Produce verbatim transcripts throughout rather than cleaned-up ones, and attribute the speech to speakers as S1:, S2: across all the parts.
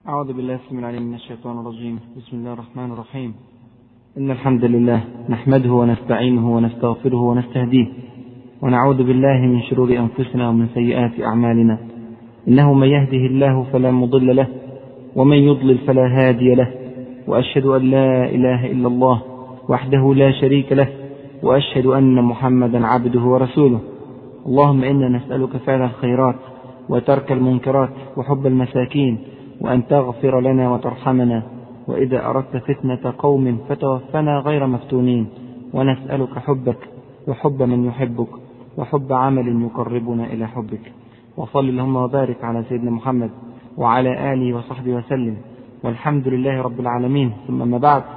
S1: أعوذ بالله السميع العليم من الشيطان الرجيم. بسم الله الرحمن الرحيم. إن الحمد لله نحمده ونستعينه ونستغفره ونستهديه ونعوذ بالله من شرور أنفسنا ومن سيئات أعمالنا. إنه من يهده الله فلا مضل له ومن يضلل فلا هادي له، وأشهد أن لا إله إلا الله وحده لا شريك له، وأشهد أن محمدا عبده ورسوله. اللهم إنا نسألك فعل الخيرات وترك المنكرات وحب المساكين، وأن تغفر لنا وترحمنا، وإذا أردت فتنة قوم فتوفنا غير مفتونين، ونسألك حبك وحب من يحبك وحب عمل يقربنا إلى حبك. وصل اللهم وبارك على سيدنا محمد وعلى آله وصحبه وسلم، والحمد لله رب العالمين. ثم ما بعد،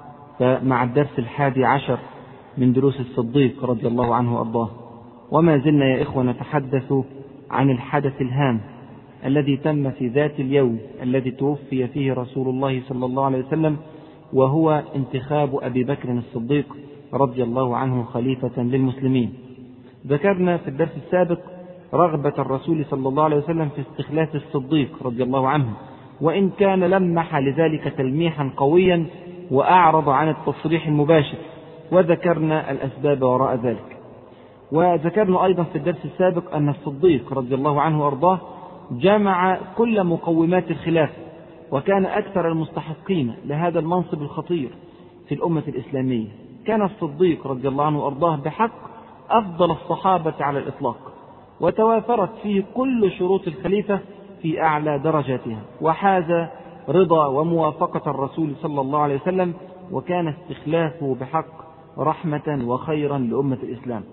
S1: فمع الدرس الحادي عشر من دروس الصديق رضي الله عنه وأرضاه، وما زلنا يا إخوة نتحدث عن الحدث الهام الذي تم في ذات اليوم الذي توفي فيه رسول الله صلى الله عليه وسلم، وهو انتخاب أبي بكر الصديق رضي الله عنه خليفة للمسلمين. ذكرنا في الدرس السابق رغبة الرسول صلى الله عليه وسلم في استخلاف الصديق رضي الله عنه، وإن كان لمح لذلك تلميحا قويا وأعرض عن التصريح المباشر، وذكرنا الأسباب وراء ذلك. وذكرنا أيضا في الدرس السابق أن الصديق رضي الله عنه وأرضاه جمع كل مقومات الخلافة، وكان أكثر المستحقين لهذا المنصب الخطير في الأمة الإسلامية. كان الصديق رضي الله عنه وأرضاه بحق أفضل الصحابة على الإطلاق، وتوافرت فيه كل شروط الخليفة في أعلى درجاتها، وحاز رضا وموافقة الرسول صلى الله عليه وسلم، وكان استخلافه بحق رحمة وخيرا لأمة الإسلام.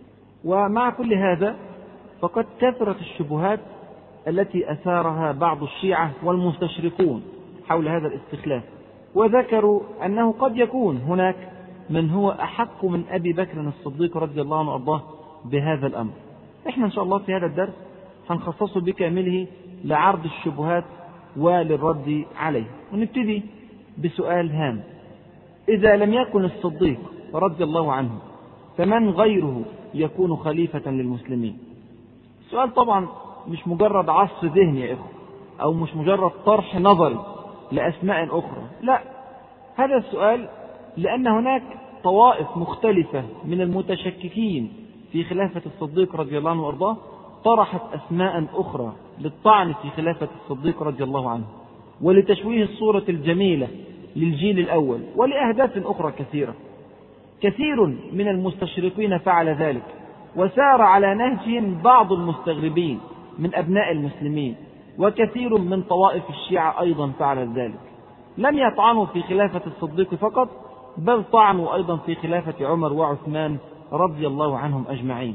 S1: ومع كل هذا فقد كثرت الشبهات التي أثارها بعض الشيعة والمستشرقون حول هذا الاستخلاف، وذكروا أنه قد يكون هناك من هو أحق من أبي بكر الصديق رضي الله عنه وأرضاه بهذا الأمر. إحنا إن شاء الله في هذا الدرس هنخصصه بكامله لعرض الشبهات وللرد عليه. ونبتدي بسؤال هام: إذا لم يكن الصديق رضي الله عنه فمن غيره يكون خليفة للمسلمين؟ السؤال طبعا مش مجرد عصف ذهني يا إخوة، أو مش مجرد طرح نظري لأسماء أخرى، لا، هذا السؤال لأن هناك طوائف مختلفة من المتشككين في خلافة الصديق رضي الله عنه وأرضاه طرحت أسماء أخرى للطعن في خلافة الصديق رضي الله عنه، ولتشويه الصورة الجميلة للجيل الأول، ولأهداف أخرى كثيرة. كثير من المستشرقين فعل ذلك، وسار على نهجهم بعض المستغربين من أبناء المسلمين، وكثير من طوائف الشيعة أيضا فعل ذلك. لم يطعنوا في خلافة الصديق فقط، بل طعنوا أيضا في خلافة عمر وعثمان رضي الله عنهم أجمعين.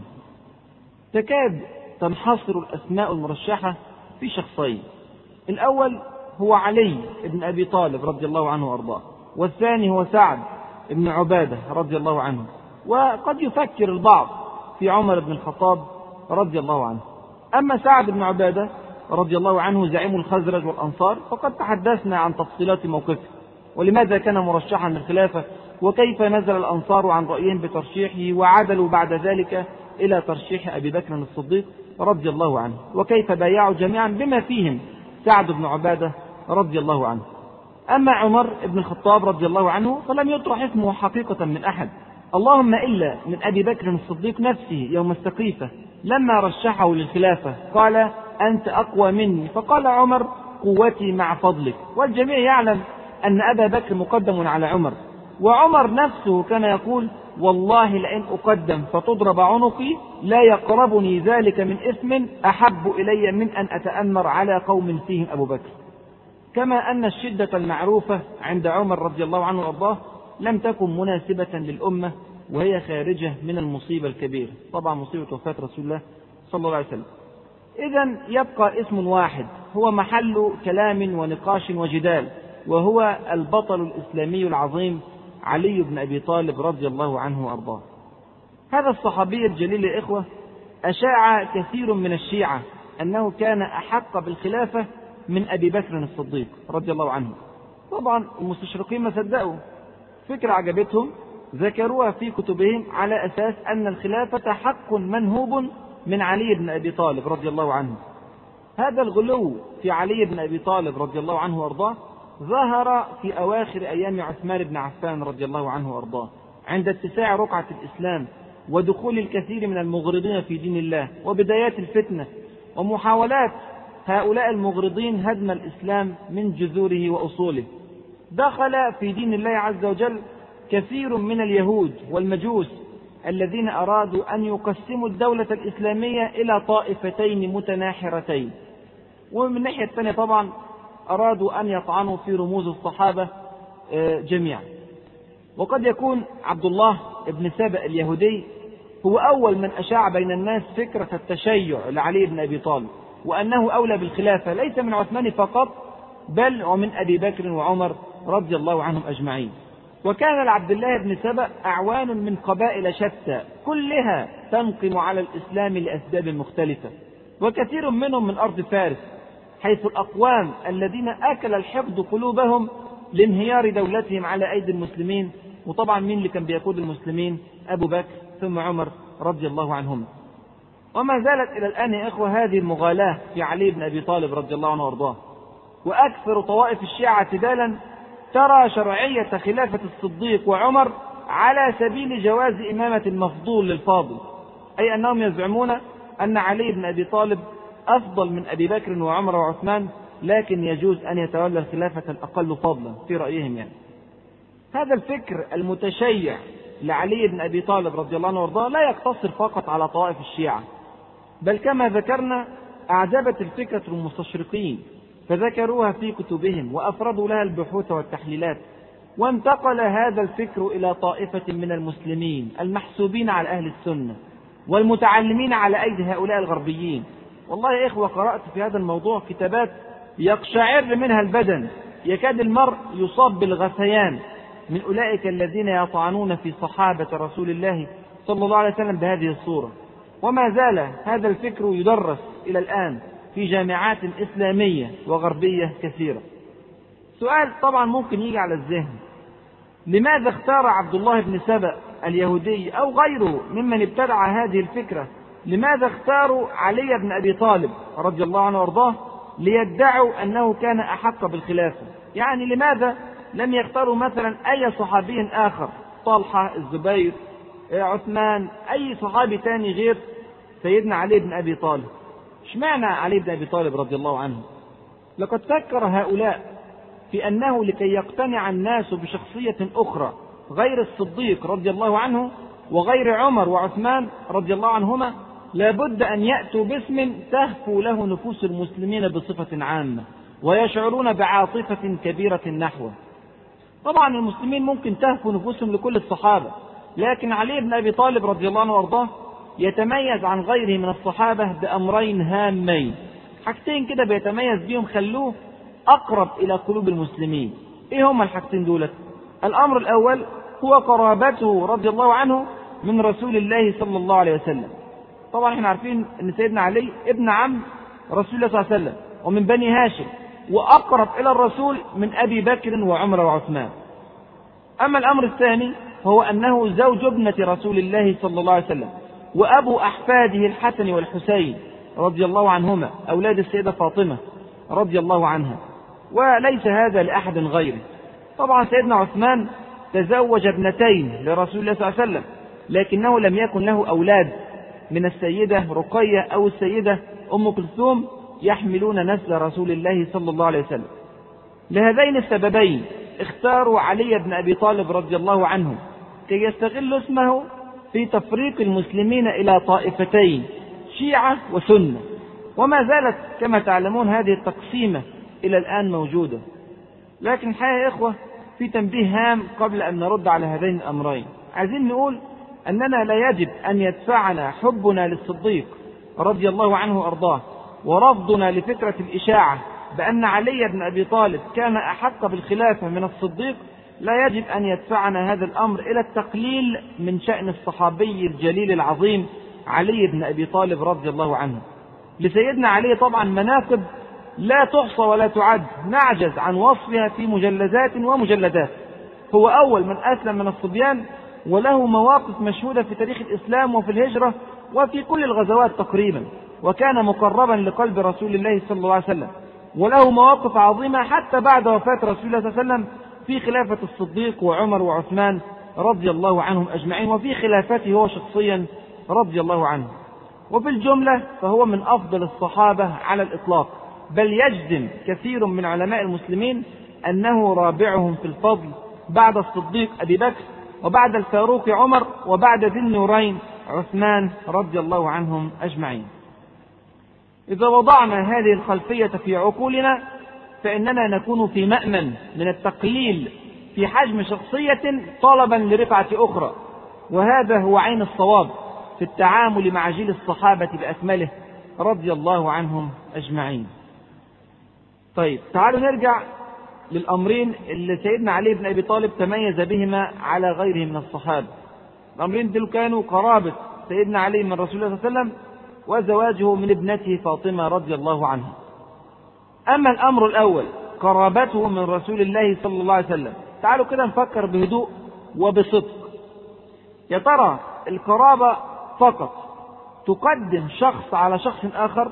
S1: تكاد تنحصر الأسماء المرشحة في شخصين: الأول هو علي بن أبي طالب رضي الله عنه وأرضاه، والثاني هو سعد بن عبادة رضي الله عنه. وقد يفكر البعض في عمر بن الخطاب رضي الله عنه. أما سعد بن عبادة رضي الله عنه زعيم الخزرج والأنصار، فقد تحدثنا عن تفصيلات موقفه، ولماذا كان مرشحا للخلافة، وكيف نزل الأنصار عن رأيهم بترشيحه وعدلوا بعد ذلك إلى ترشيح أبي بكر الصديق رضي الله عنه، وكيف بايعوا جميعا بما فيهم سعد بن عبادة رضي الله عنه. أما عمر بن الخطاب رضي الله عنه فلم يطرح اسمه حقيقة من أحد، اللهم إلا من أبي بكر الصديق نفسه يوم السقيفة لما رشحه للخلافة قال: أنت أقوى مني، فقال عمر: قوتي مع فضلك. والجميع يعلم أن أبا بكر مقدم على عمر، وعمر نفسه كان يقول: والله لئن أقدم فتضرب عنقي لا يقربني ذلك من إثم أحب إلي من أن أتأمر على قوم فيهم أبو بكر. كما أن الشدة المعروفة عند عمر رضي الله عنه وأرضاه لم تكن مناسبة للأمة، وهي خارجة من المصيبة الكبيرة، طبعا مصيبة وفاة رسول الله صلى الله عليه وسلم. إذن يبقى اسم واحد هو محل كلام ونقاش وجدال، وهو البطل الإسلامي العظيم علي بن أبي طالب رضي الله عنه وأرضاه. هذا الصحابي الجليل يا إخوة أشاع كثير من الشيعة أنه كان أحق بالخلافة من أبي بكر الصديق رضي الله عنه. طبعا المستشرقين ما صدقوا، فكرة عجبتهم ذكروها في كتبهم على أساس أن الخلافة حق منهوب من علي بن أبي طالب رضي الله عنه. هذا الغلو في علي بن أبي طالب رضي الله عنه وأرضاه ظهر في أواخر أيام عثمان بن عفان رضي الله عنه وأرضاه، عند اتساع رقعة الإسلام ودخول الكثير من المغرضين في دين الله وبدايات الفتنة ومحاولات هؤلاء المغرضين هدم الإسلام من جذوره وأصوله. دخل في دين الله عز وجل كثير من اليهود والمجوس الذين أرادوا أن يقسموا الدولة الإسلامية إلى طائفتين متناحرتين، ومن الناحية الثانية طبعا أرادوا أن يطعنوا في رموز الصحابة جميعا. وقد يكون عبد الله بن سبأ اليهودي هو أول من أشاع بين الناس فكرة التشيع لعلي بن أبي طالب، وأنه أولى بالخلافة ليس من عثمان فقط بل ومن أبي بكر وعمر رضي الله عنهم أجمعين. وكان لعبد الله بن سبأ أعوان من قبائل شتى كلها تنقم على الإسلام لأسباب مختلفة، وكثير منهم من أرض فارس، حيث الأقوام الذين أكل الحقد قلوبهم لانهيار دولتهم على أيدي المسلمين. وطبعا مين اللي كان بيقود المسلمين؟ أبو بكر ثم عمر رضي الله عنهم. وما زالت إلى الآن يا إخوة هذه المغالاة في علي بن أبي طالب رضي الله عنه وارضاه. وأكثر طوائف الشيعة اعتدالا ترى شرعية خلافة الصديق وعمر على سبيل جواز إمامة المفضول للفاضل، أي أنهم يزعمون أن علي بن أبي طالب أفضل من أبي بكر وعمر وعثمان، لكن يجوز أن يتولى الخلافة الأقل فضلا في رأيهم يعني. هذا الفكر المتشيع لعلي بن أبي طالب رضي الله عنه وارضاه لا يقتصر فقط على طوائف الشيعة، بل كما ذكرنا أعجبت الفكرة المستشرقين فذكروها في كتبهم وأفردوا لها البحوث والتحليلات. وانتقل هذا الفكر إلى طائفة من المسلمين المحسوبين على أهل السنة والمتعلمين على أيدي هؤلاء الغربيين. والله يا إخوة قرأت في هذا الموضوع كتابات يقشعر منها البدن، يكاد المرء يصاب بالغثيان من أولئك الذين يطعنون في صحابة رسول الله صلى الله عليه وسلم بهذه الصورة. وما زال هذا الفكر يدرس إلى الآن في جامعات إسلامية وغربية كثيرة. سؤال طبعا ممكن يجي على الذهن: لماذا اختار عبد الله بن سبأ اليهودي أو غيره ممن ابتدع هذه الفكرة، لماذا اختاروا علي بن أبي طالب رضي الله عنه وارضاه ليدعوا أنه كان أحق بالخلافة؟ يعني لماذا لم يختاروا مثلا أي صحابي آخر، طلحة، الزبير، عثمان، أي صحابي تاني غير سيدنا علي بن أبي طالب؟ اشمعنى علي بن أبي طالب رضي الله عنه؟ لقد فكر هؤلاء في أنه لكي يقتنع الناس بشخصية أخرى غير الصديق رضي الله عنه وغير عمر وعثمان رضي الله عنهما لابد أن يأتوا باسم تهفو له نفوس المسلمين بصفة عامة ويشعرون بعاطفة كبيرة نحوه. طبعا المسلمين ممكن تهفو نفوسهم لكل الصحابة، لكن علي بن أبي طالب رضي الله عنه وارضاه يتميز عن غيره من الصحابة بأمرين هامين، حاجتين كده بيتميز بيهم خلوه أقرب إلى قلوب المسلمين. إيه هما الحاجتين دولت؟ الأمر الأول هو قرابته رضي الله عنه من رسول الله صلى الله عليه وسلم. طبعا احنا عارفين أن سيدنا علي ابن عم رسول الله صلى الله عليه وسلم ومن بني هاشم، وأقرب إلى الرسول من أبي بكر وعمر وعثمان. أما الأمر الثاني هو أنه زوج ابنة رسول الله صلى الله عليه وسلم وأبو أحفاده الحسن والحسين رضي الله عنهما أولاد السيدة فاطمة رضي الله عنها، وليس هذا لأحد غيره. طبعا سيدنا عثمان تزوج ابنتين لرسول الله صلى الله عليه وسلم، لكنه لم يكن له أولاد من السيدة رقية أو السيدة أم كلثوم يحملون نسل رسول الله صلى الله عليه وسلم. لهذين السببين اختاروا علي بن أبي طالب رضي الله عنه كي يستغل اسمه في تفريق المسلمين إلى طائفتين، شيعة وسنة. وما زالت كما تعلمون هذه التقسيمة إلى الآن موجودة. لكن الحقيقة يا إخوة في تنبيه هام قبل أن نرد على هذين الأمرين. عايزين نقول أننا لا يجب أن يدفعنا حبنا للصديق رضي الله عنه وأرضاه ورفضنا لفكرة الإشاعة بأن علي بن أبي طالب كان أحق بالخلافة من الصديق، لا يجب أن يدفعنا هذا الأمر إلى التقليل من شأن الصحابي الجليل العظيم علي بن أبي طالب رضي الله عنه. لسيدنا علي طبعا مناقب لا تحصى ولا تعد، نعجز عن وصفها في مجلدات ومجلدات. هو أول من أسلم من الصبيان، وله مواقف مشهودة في تاريخ الإسلام وفي الهجرة وفي كل الغزوات تقريبا. وكان مقربا لقلب رسول الله صلى الله عليه وسلم، وله مواقف عظيمة حتى بعد وفاة رسول الله صلى الله عليه وسلم في خلافة الصديق وعمر وعثمان رضي الله عنهم أجمعين، وفي خلافته هو شخصيا رضي الله عنه. وفي الجملة فهو من أفضل الصحابة على الإطلاق، بل يجزم كثير من علماء المسلمين أنه رابعهم في الفضل بعد الصديق أبي بكر، وبعد الفاروق عمر، وبعد ذي النورين عثمان رضي الله عنهم أجمعين. إذا وضعنا هذه الخلفية في عقولنا فإننا نكون في مأمن من التقليل في حجم شخصية طلبا لرفعة أخرى، وهذا هو عين الصواب في التعامل مع جيل الصحابة بأكمله رضي الله عنهم أجمعين. طيب تعالوا نرجع للأمرين اللي سيدنا علي بن أبي طالب تميز بهما على غيره من الصحابة. الأمرين دول كانوا قرابة سيدنا علي من رسول الله صلى الله عليه وسلم، وزواجه من ابنته فاطمة رضي الله عنها. أما الأمر الأول قرابته من رسول الله صلى الله عليه وسلم، تعالوا كده نفكر بهدوء وبصدق. يا ترى القرابة فقط تقدم شخص على شخص آخر؟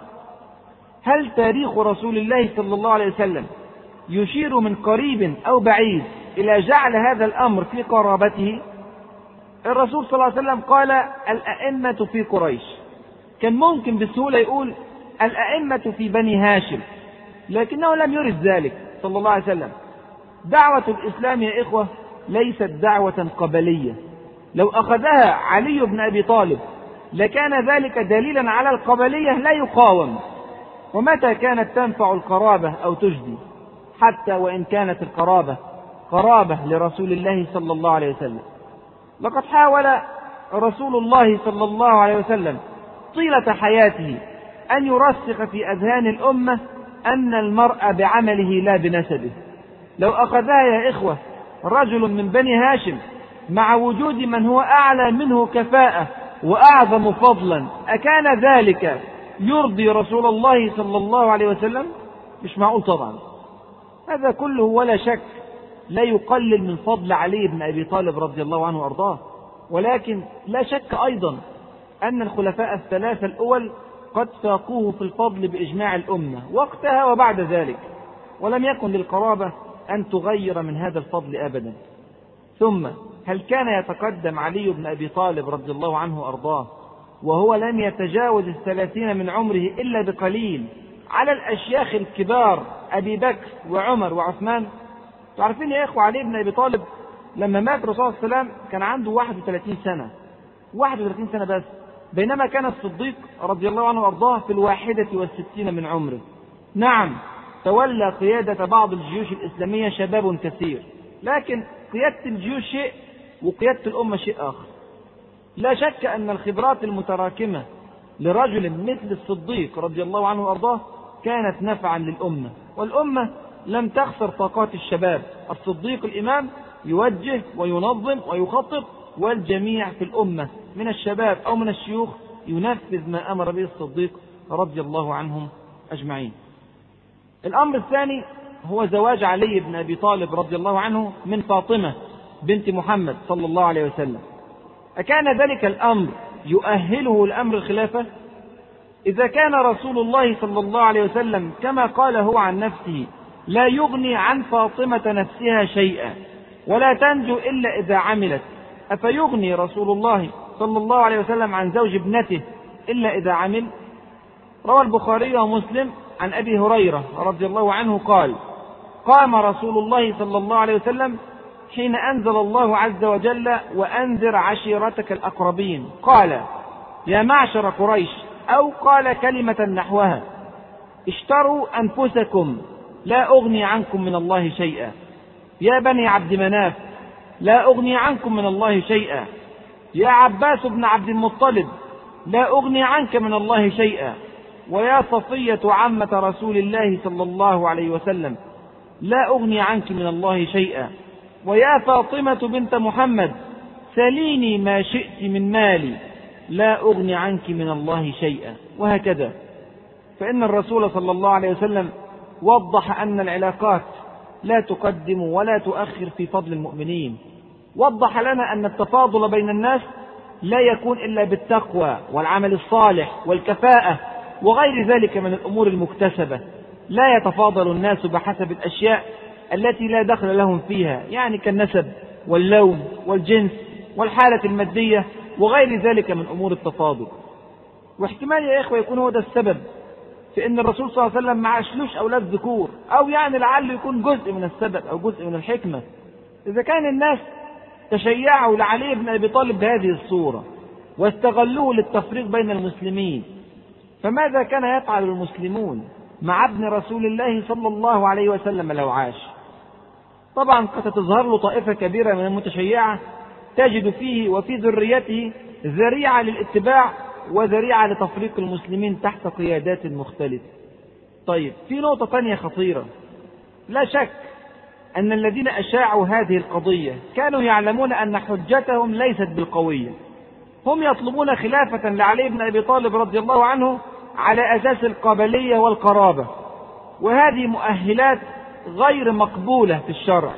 S1: هل تاريخ رسول الله صلى الله عليه وسلم يشير من قريب أو بعيد إلى جعل هذا الأمر في قرابته؟ الرسول صلى الله عليه وسلم قال الأئمة في قريش، كان ممكن بسهولة يقول الأئمة في بني هاشم، لكنه لم يرد ذلك صلى الله عليه وسلم. دعوة الإسلام يا إخوة ليست دعوة قبلية، لو أخذها علي بن أبي طالب لكان ذلك دليلا على القبلية لا يقاوم. ومتى كانت تنفع القرابة أو تجدي؟ حتى وإن كانت القرابة قرابة لرسول الله صلى الله عليه وسلم. لقد حاول رسول الله صلى الله عليه وسلم طيلة حياته أن يرسخ في أذهان الأمة أن المرء بعمله لا بنسبه. لو أخذها يا إخوة رجل من بني هاشم مع وجود من هو أعلى منه كفاءة وأعظم فضلا، أكان ذلك يرضي رسول الله صلى الله عليه وسلم؟ مش معقول طبعا. هذا كله ولا شك لا يقلل من فضل علي بن أبي طالب رضي الله عنه وأرضاه، ولكن لا شك أيضا أن الخلفاء الثلاثة الأول قد فاقوه في الفضل بإجماع الأمة وقتها وبعد ذلك، ولم يكن للقرابة أن تغير من هذا الفضل أبدا. ثم هل كان يتقدم علي بن أبي طالب رضي الله عنه وأرضاه وهو لم يتجاوز الثلاثين من عمره إلا بقليل على الأشياخ الكبار أبي بكر وعمر وعثمان؟ تعرفين يا إخوة علي بن أبي طالب لما مات الرسول صلى الله عليه وسلم كان عنده واحد وثلاثين سنة، واحد وثلاثين سنة بس، بينما كان الصديق رضي الله عنه وأرضاه في الواحدة والستين من عمره. نعم تولى قيادة بعض الجيوش الإسلامية شباب كثير، لكن قيادة الجيوش شيء وقيادة الأمة شيء آخر. لا شك أن الخبرات المتراكمة لرجل مثل الصديق رضي الله عنه وأرضاه كانت نفعا للأمة، والأمة لم تخسر طاقات الشباب. الصديق الإمام يوجه وينظم ويخطط، والجميع في الأمة من الشباب أو من الشيوخ ينفذ ما أمر به الصديق رضي الله عنهم أجمعين. الأمر الثاني هو زواج علي بن أبي طالب رضي الله عنه من فاطمة بنت محمد صلى الله عليه وسلم. أكان ذلك الأمر يؤهله لأمر الخلافة؟ إذا كان رسول الله صلى الله عليه وسلم كما قال هو عن نفسه لا يغني عن فاطمة نفسها شيئا ولا تنجو إلا إذا عملت، أفيغني رسول الله صلى الله عليه وسلم عن زوج ابنته إلا إذا عمل؟ روى البخاري ومسلم عن أبي هريرة رضي الله عنه قال: قام رسول الله صلى الله عليه وسلم حين أنزل الله عز وجل وأنذر عشيرتك الأقربين، قال: يا معشر قريش، أو قال كلمة نحوها: اشتروا أنفسكم لا أغني عنكم من الله شيئا. يا بني عبد مناف، لا أغني عنكم من الله شيئا. يا عباس بن عبد المطلب، لا أغني عنك من الله شيئا. ويا صفية عمة رسول الله صلى الله عليه وسلم، لا أغني عنك من الله شيئا. ويا فاطمة بنت محمد، سليني ما شئت من مالي، لا أغني عنك من الله شيئا. وهكذا. فإن الرسول صلى الله عليه وسلم وضح أن العلاقات لا تقدم ولا تؤخر في فضل المؤمنين. وضح لنا أن التفاضل بين الناس لا يكون إلا بالتقوى والعمل الصالح والكفاءة وغير ذلك من الأمور المكتسبة. لا يتفاضل الناس بحسب الأشياء التي لا دخل لهم فيها، يعني كالنسب واللون والجنس والحالة المادية وغير ذلك من أمور التفاضل. واحتمال يا إخوة يكون هو ده السبب في أن الرسول صلى الله عليه وسلم ما عاشلوش أولاد ذكور، أو يعني لعله يكون جزء من السبب أو جزء من الحكمة. إذا كان الناس تشيعوا لعلي بن أبي طالب بهذه الصورة واستغلوه للتفريق بين المسلمين، فماذا كان يفعل المسلمون مع ابن رسول الله صلى الله عليه وسلم لو عاش؟ طبعا قد تظهر له طائفة كبيرة من المتشيعة تجد فيه وفي ذريته ذريعة للاتباع وذريعة لتفريق المسلمين تحت قيادات مختلفة. طيب، في نقطة ثانية خطيرة. لا شك أن الذين أشاعوا هذه القضية كانوا يعلمون أن حجتهم ليست بالقوية. هم يطلبون خلافة لعلي بن أبي طالب رضي الله عنه على أساس القبلية والقرابة، وهذه مؤهلات غير مقبولة في الشرع.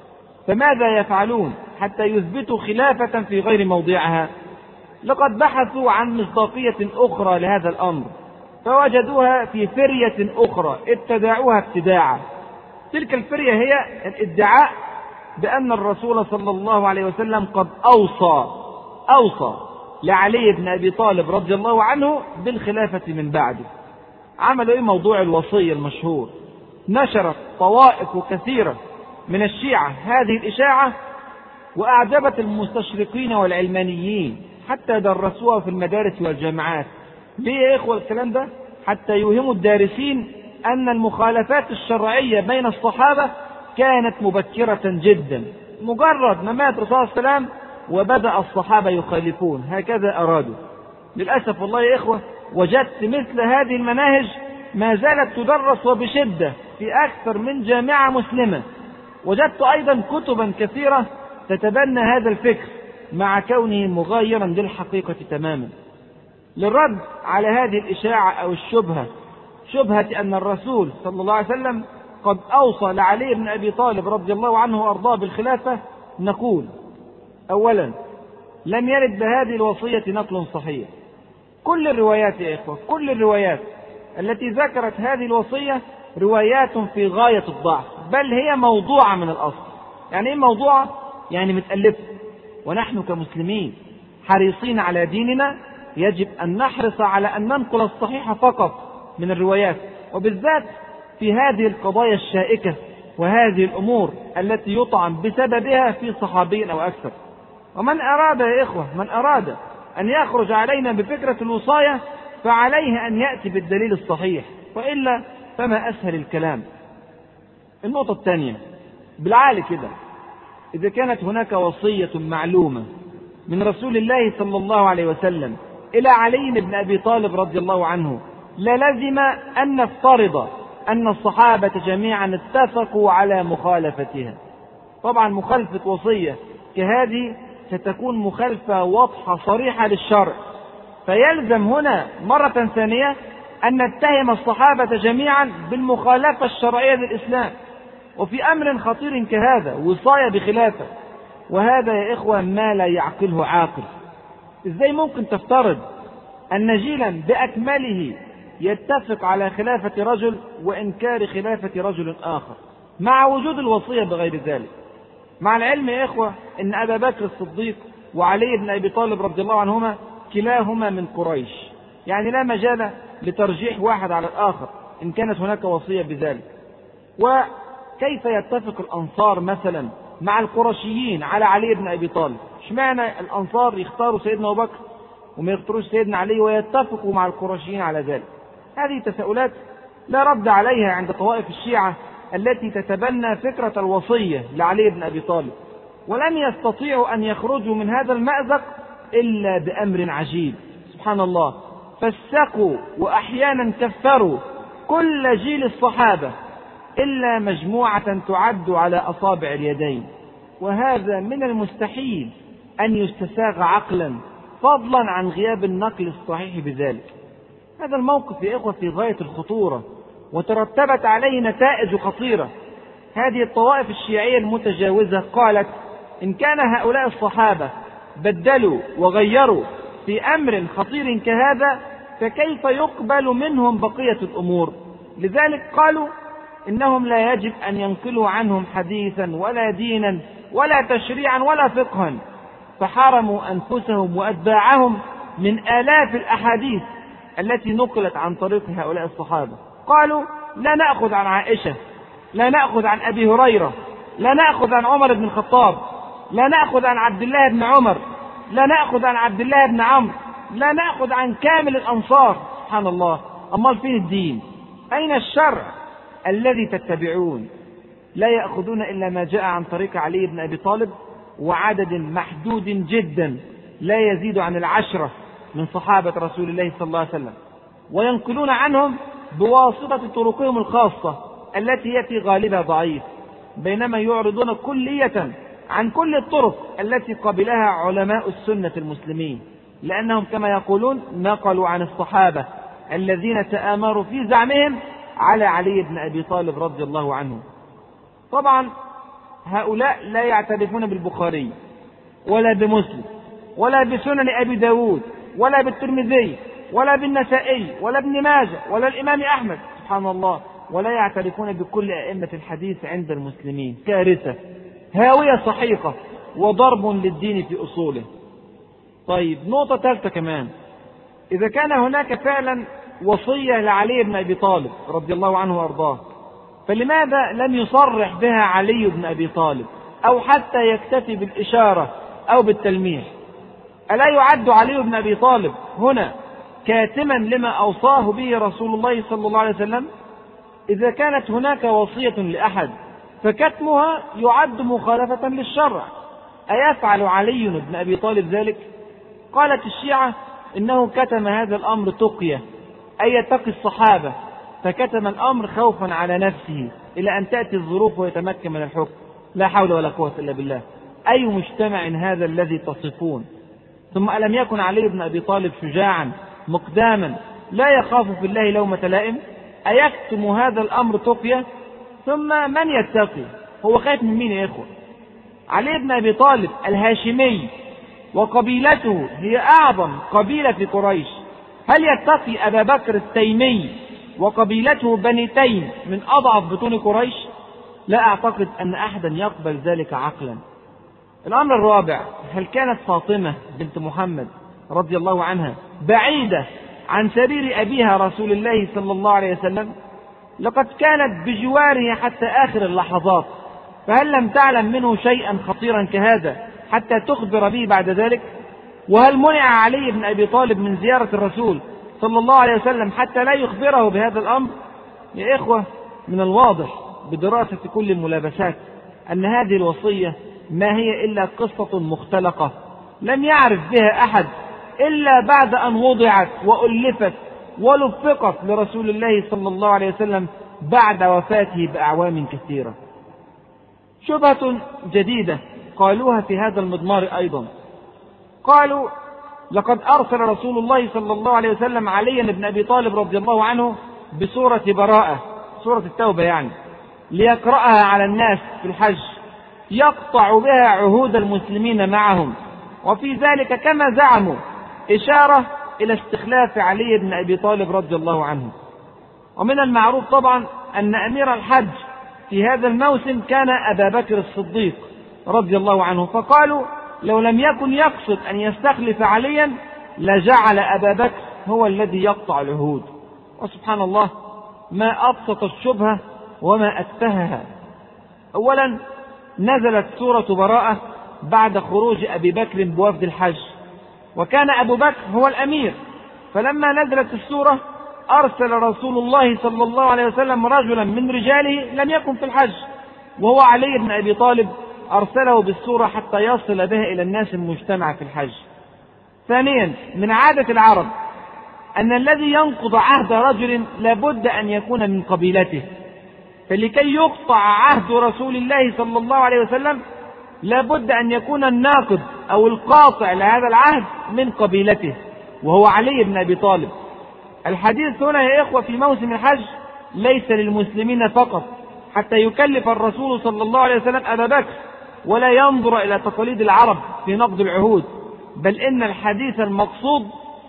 S1: فماذا يفعلون حتى يثبتوا خلافة في غير موضعها؟ لقد بحثوا عن مصداقية أخرى لهذا الأمر، فوجدوها في فرية أخرى ابتدعوها ابتداعا. تلك الفرية هي الادعاء بأن الرسول صلى الله عليه وسلم قد أوصى أوصى لعلي بن أبي طالب رضي الله عنه بالخلافة من بعده. عملوا إيه؟ موضوع الوصية المشهور. نشرت طوائف كثيرة من الشيعة هذه الإشاعة وأعجبت المستشرقين والعلمانيين حتى درسوها في المدارس والجامعات. ليه يا إخوة الكلام ده؟ حتى يوهموا الدارسين أن المخالفات الشرعية بين الصحابة كانت مبكرة جدا، مجرد ما مات الرسول صلى الله عليه وسلم وبدأ الصحابة يخالفون، هكذا أرادوا. للأسف والله يا إخوة وجدت مثل هذه المناهج ما زالت تدرس وبشدة في أكثر من جامعة مسلمة. وجدت أيضا كتبا كثيرة تتبنى هذا الفكر مع كونه مغايرا للحقيقة تماما. للرد على هذه الإشاعة أو الشبهة، شبهة أن الرسول صلى الله عليه وسلم قد أوصى لعلي بن أبي طالب رضي الله عنه وأرضاه بالخلافة، نقول: أولا، لم يرد بهذه الوصية نقل صحيح. كل الروايات يا إخوة كل الروايات التي ذكرت هذه الوصية روايات في غاية الضعف، بل هي موضوعة من الأصل. يعني إيه موضوعة؟ يعني متألفة. ونحن كمسلمين حريصين على ديننا يجب أن نحرص على أن ننقل الصحيح فقط من الروايات، وبالذات في هذه القضايا الشائكة وهذه الأمور التي يطعن بسببها في صحابي أو أكثر. ومن أراد يا إخوة من أراد أن يخرج علينا بفكرة الوصاية فعليه أن يأتي بالدليل الصحيح، وإلا فما أسهل الكلام. النقطة الثانية، بالعالي كده، إذا كانت هناك وصية معلومة من رسول الله صلى الله عليه وسلم إلى علي بن أبي طالب رضي الله عنه، للزم أن نفترض أن الصحابة جميعا اتفقوا على مخالفتها. طبعا مخالفة وصية كهذه ستكون مخالفة واضحة صريحة للشرع، فيلزم هنا مرة ثانية أن نتهم الصحابة جميعا بالمخالفة الشرعية للإسلام، وفي أمر خطير كهذا وصاية بخلافة. وهذا يا إخوة ما لا يعقله عاقل. إزاي ممكن تفترض أن جيلا بأكمله يتفق على خلافة رجل وإنكار خلافة رجل آخر مع وجود الوصية بغير ذلك؟ مع العلم يا إخوة أن أبا بكر الصديق وعلي بن أبي طالب رضي الله عنهما كلاهما من قريش، يعني لا مجال لترجيح واحد على الآخر إن كانت هناك وصية بذلك. وكيف يتفق الأنصار مثلا مع القرشيين على علي بن أبي طالب؟ اشمعنى الأنصار يختاروا سيدنا أبو بكر وما يختاروش سيدنا علي ويتفقوا مع القرشيين على ذلك؟ هذه تساؤلات لا رد عليها عند طوائف الشيعة التي تتبنى فكرة الوصية لعلي بن أبي طالب، ولم يستطيعوا أن يخرجوا من هذا المأزق إلا بأمر عجيب. سبحان الله، فسقوا وأحيانا كفروا كل جيل الصحابة إلا مجموعة تعد على أصابع اليدين، وهذا من المستحيل أن يستساغ عقلا، فضلا عن غياب النقل الصحيح بذلك. هذا الموقف يا إخوة في غاية الخطورة، وترتبت عليه نتائج خطيرة. هذه الطوائف الشيعية المتجاوزة قالت: إن كان هؤلاء الصحابة بدلوا وغيروا في أمر خطير كهذا، فكيف يقبل منهم بقية الأمور؟ لذلك قالوا إنهم لا يجب أن ينقلوا عنهم حديثا ولا دينا ولا تشريعا ولا فقها، فحرموا أنفسهم وأتباعهم من آلاف الأحاديث التي نقلت عن طريق هؤلاء الصحابة. قالوا لا نأخذ عن عائشة، لا نأخذ عن أبي هريرة، لا نأخذ عن عمر بن الخطاب، لا نأخذ عن عبد الله بن عمر، لا نأخذ عن عبد الله بن عمرو، لا نأخذ عن كامل الأنصار. سبحان الله، أمال فين الدين؟ أين الشرع الذي تتبعون؟ لا يأخذون إلا ما جاء عن طريق علي بن أبي طالب وعدد محدود جدا لا يزيد عن العشرة من صحابة رسول الله صلى الله عليه وسلم، وينقلون عنهم بواسطة طرقهم الخاصة التي يأتي غالبها ضعيف، بينما يعرضون كلية عن كل الطرق التي قبلها علماء السنة المسلمين، لأنهم كما يقولون نقلوا عن الصحابة الذين تآمروا في زعمهم على علي بن أبي طالب رضي الله عنه. طبعا هؤلاء لا يعترفون بالبخاري ولا بمسلم ولا بسنن أبي داود ولا بالترمذي ولا بالنسائي ولا ابن ماجه ولا الإمام أحمد، سبحان الله، ولا يعترفون بكل أئمة الحديث عند المسلمين. كارثة، هاوية صحيحة وضرب للدين في أصوله. طيب نقطة ثالثة كمان، إذا كان هناك فعلا وصية لعلي بن أبي طالب رضي الله عنه وأرضاه، فلماذا لم يصرح بها علي بن أبي طالب أو حتى يكتفي بالإشارة أو بالتلميح؟ ألا يعد علي بن أبي طالب هنا كاتما لما أوصاه به رسول الله صلى الله عليه وسلم؟ إذا كانت هناك وصية لأحد فكتمها يعد مخالفة للشرع. أيفعل علي بن أبي طالب ذلك؟ قالت الشيعة إنه كتم هذا الأمر تقية، أي يتقي الصحابة، فكتم الأمر خوفا على نفسه إلى أن تأتي الظروف ويتمكن من الحكم. لا حول ولا قوة إلا بالله. أي مجتمع هذا الذي تصفون؟ ثم ألم يكن علي بن أبي طالب شجاعا مقداما لا يخاف في الله لومة لائم؟ أيكتم هذا الأمر تقية؟ ثم من يتقي؟ هو خايف من مين يا إخوة؟ علي بن أبي طالب الهاشمي وقبيلته هي أعظم قبيلة في قريش، هل يتقي أبا بكر التيمي وقبيلته بني تيم من أضعف بطون قريش؟ لا أعتقد أن أحدا يقبل ذلك عقلا. الأمر الرابع، هل كانت فاطمة بنت محمد رضي الله عنها بعيدة عن سرير أبيها رسول الله صلى الله عليه وسلم؟ لقد كانت بجواره حتى آخر اللحظات، فهل لم تعلم منه شيئا خطيرا كهذا حتى تخبر به بعد ذلك؟ وهل منع علي بن أبي طالب من زيارة الرسول صلى الله عليه وسلم حتى لا يخبره بهذا الأمر؟ يا إخوة، من الواضح بدراسة كل الملابسات أن هذه الوصية ما هي إلا قصة مختلقة لم يعرف بها أحد إلا بعد أن وضعت وألفت ولفقت لرسول الله صلى الله عليه وسلم بعد وفاته بأعوام كثيرة. شبهة جديدة قالوها في هذا المضمار أيضا، قالوا لقد أرسل رسول الله صلى الله عليه وسلم علي بن أبي طالب رضي الله عنه بسورة براءة، سورة التوبة يعني، ليقرأها على الناس في الحج يقطع بها عهود المسلمين معهم، وفي ذلك كما زعموا إشارة إلى استخلاف علي بن أبي طالب رضي الله عنه. ومن المعروف طبعا أن أمير الحج في هذا الموسم كان أبا بكر الصديق رضي الله عنه، فقالوا لو لم يكن يقصد أن يستخلف عليا لجعل أبا بكر هو الذي يقطع العهود. وسبحان الله، ما أبسط الشبهة وما أتفهها. أولا، نزلت سورة براءة بعد خروج أبي بكر بوفد الحج، وكان أبو بكر هو الأمير، فلما نزلت السورة أرسل رسول الله صلى الله عليه وسلم رجلا من رجاله لم يكن في الحج، وهو علي بن أبي طالب، أرسله بالسورة حتى يصل بها إلى الناس المجتمع في الحج. ثانيا، من عادة العرب أن الذي ينقض عهد رجل لابد أن يكون من قبيلته، فلكي يقطع عهد رسول الله صلى الله عليه وسلم لابد أن يكون الناقض أو القاطع لهذا العهد من قبيلته، وهو علي بن أبي طالب. الحديث هنا يا إخوة في موسم الحج ليس للمسلمين فقط حتى يكلف الرسول صلى الله عليه وسلم أبا بكر ولا ينظر إلى تقاليد العرب في نقض العهود، بل إن الحديث المقصود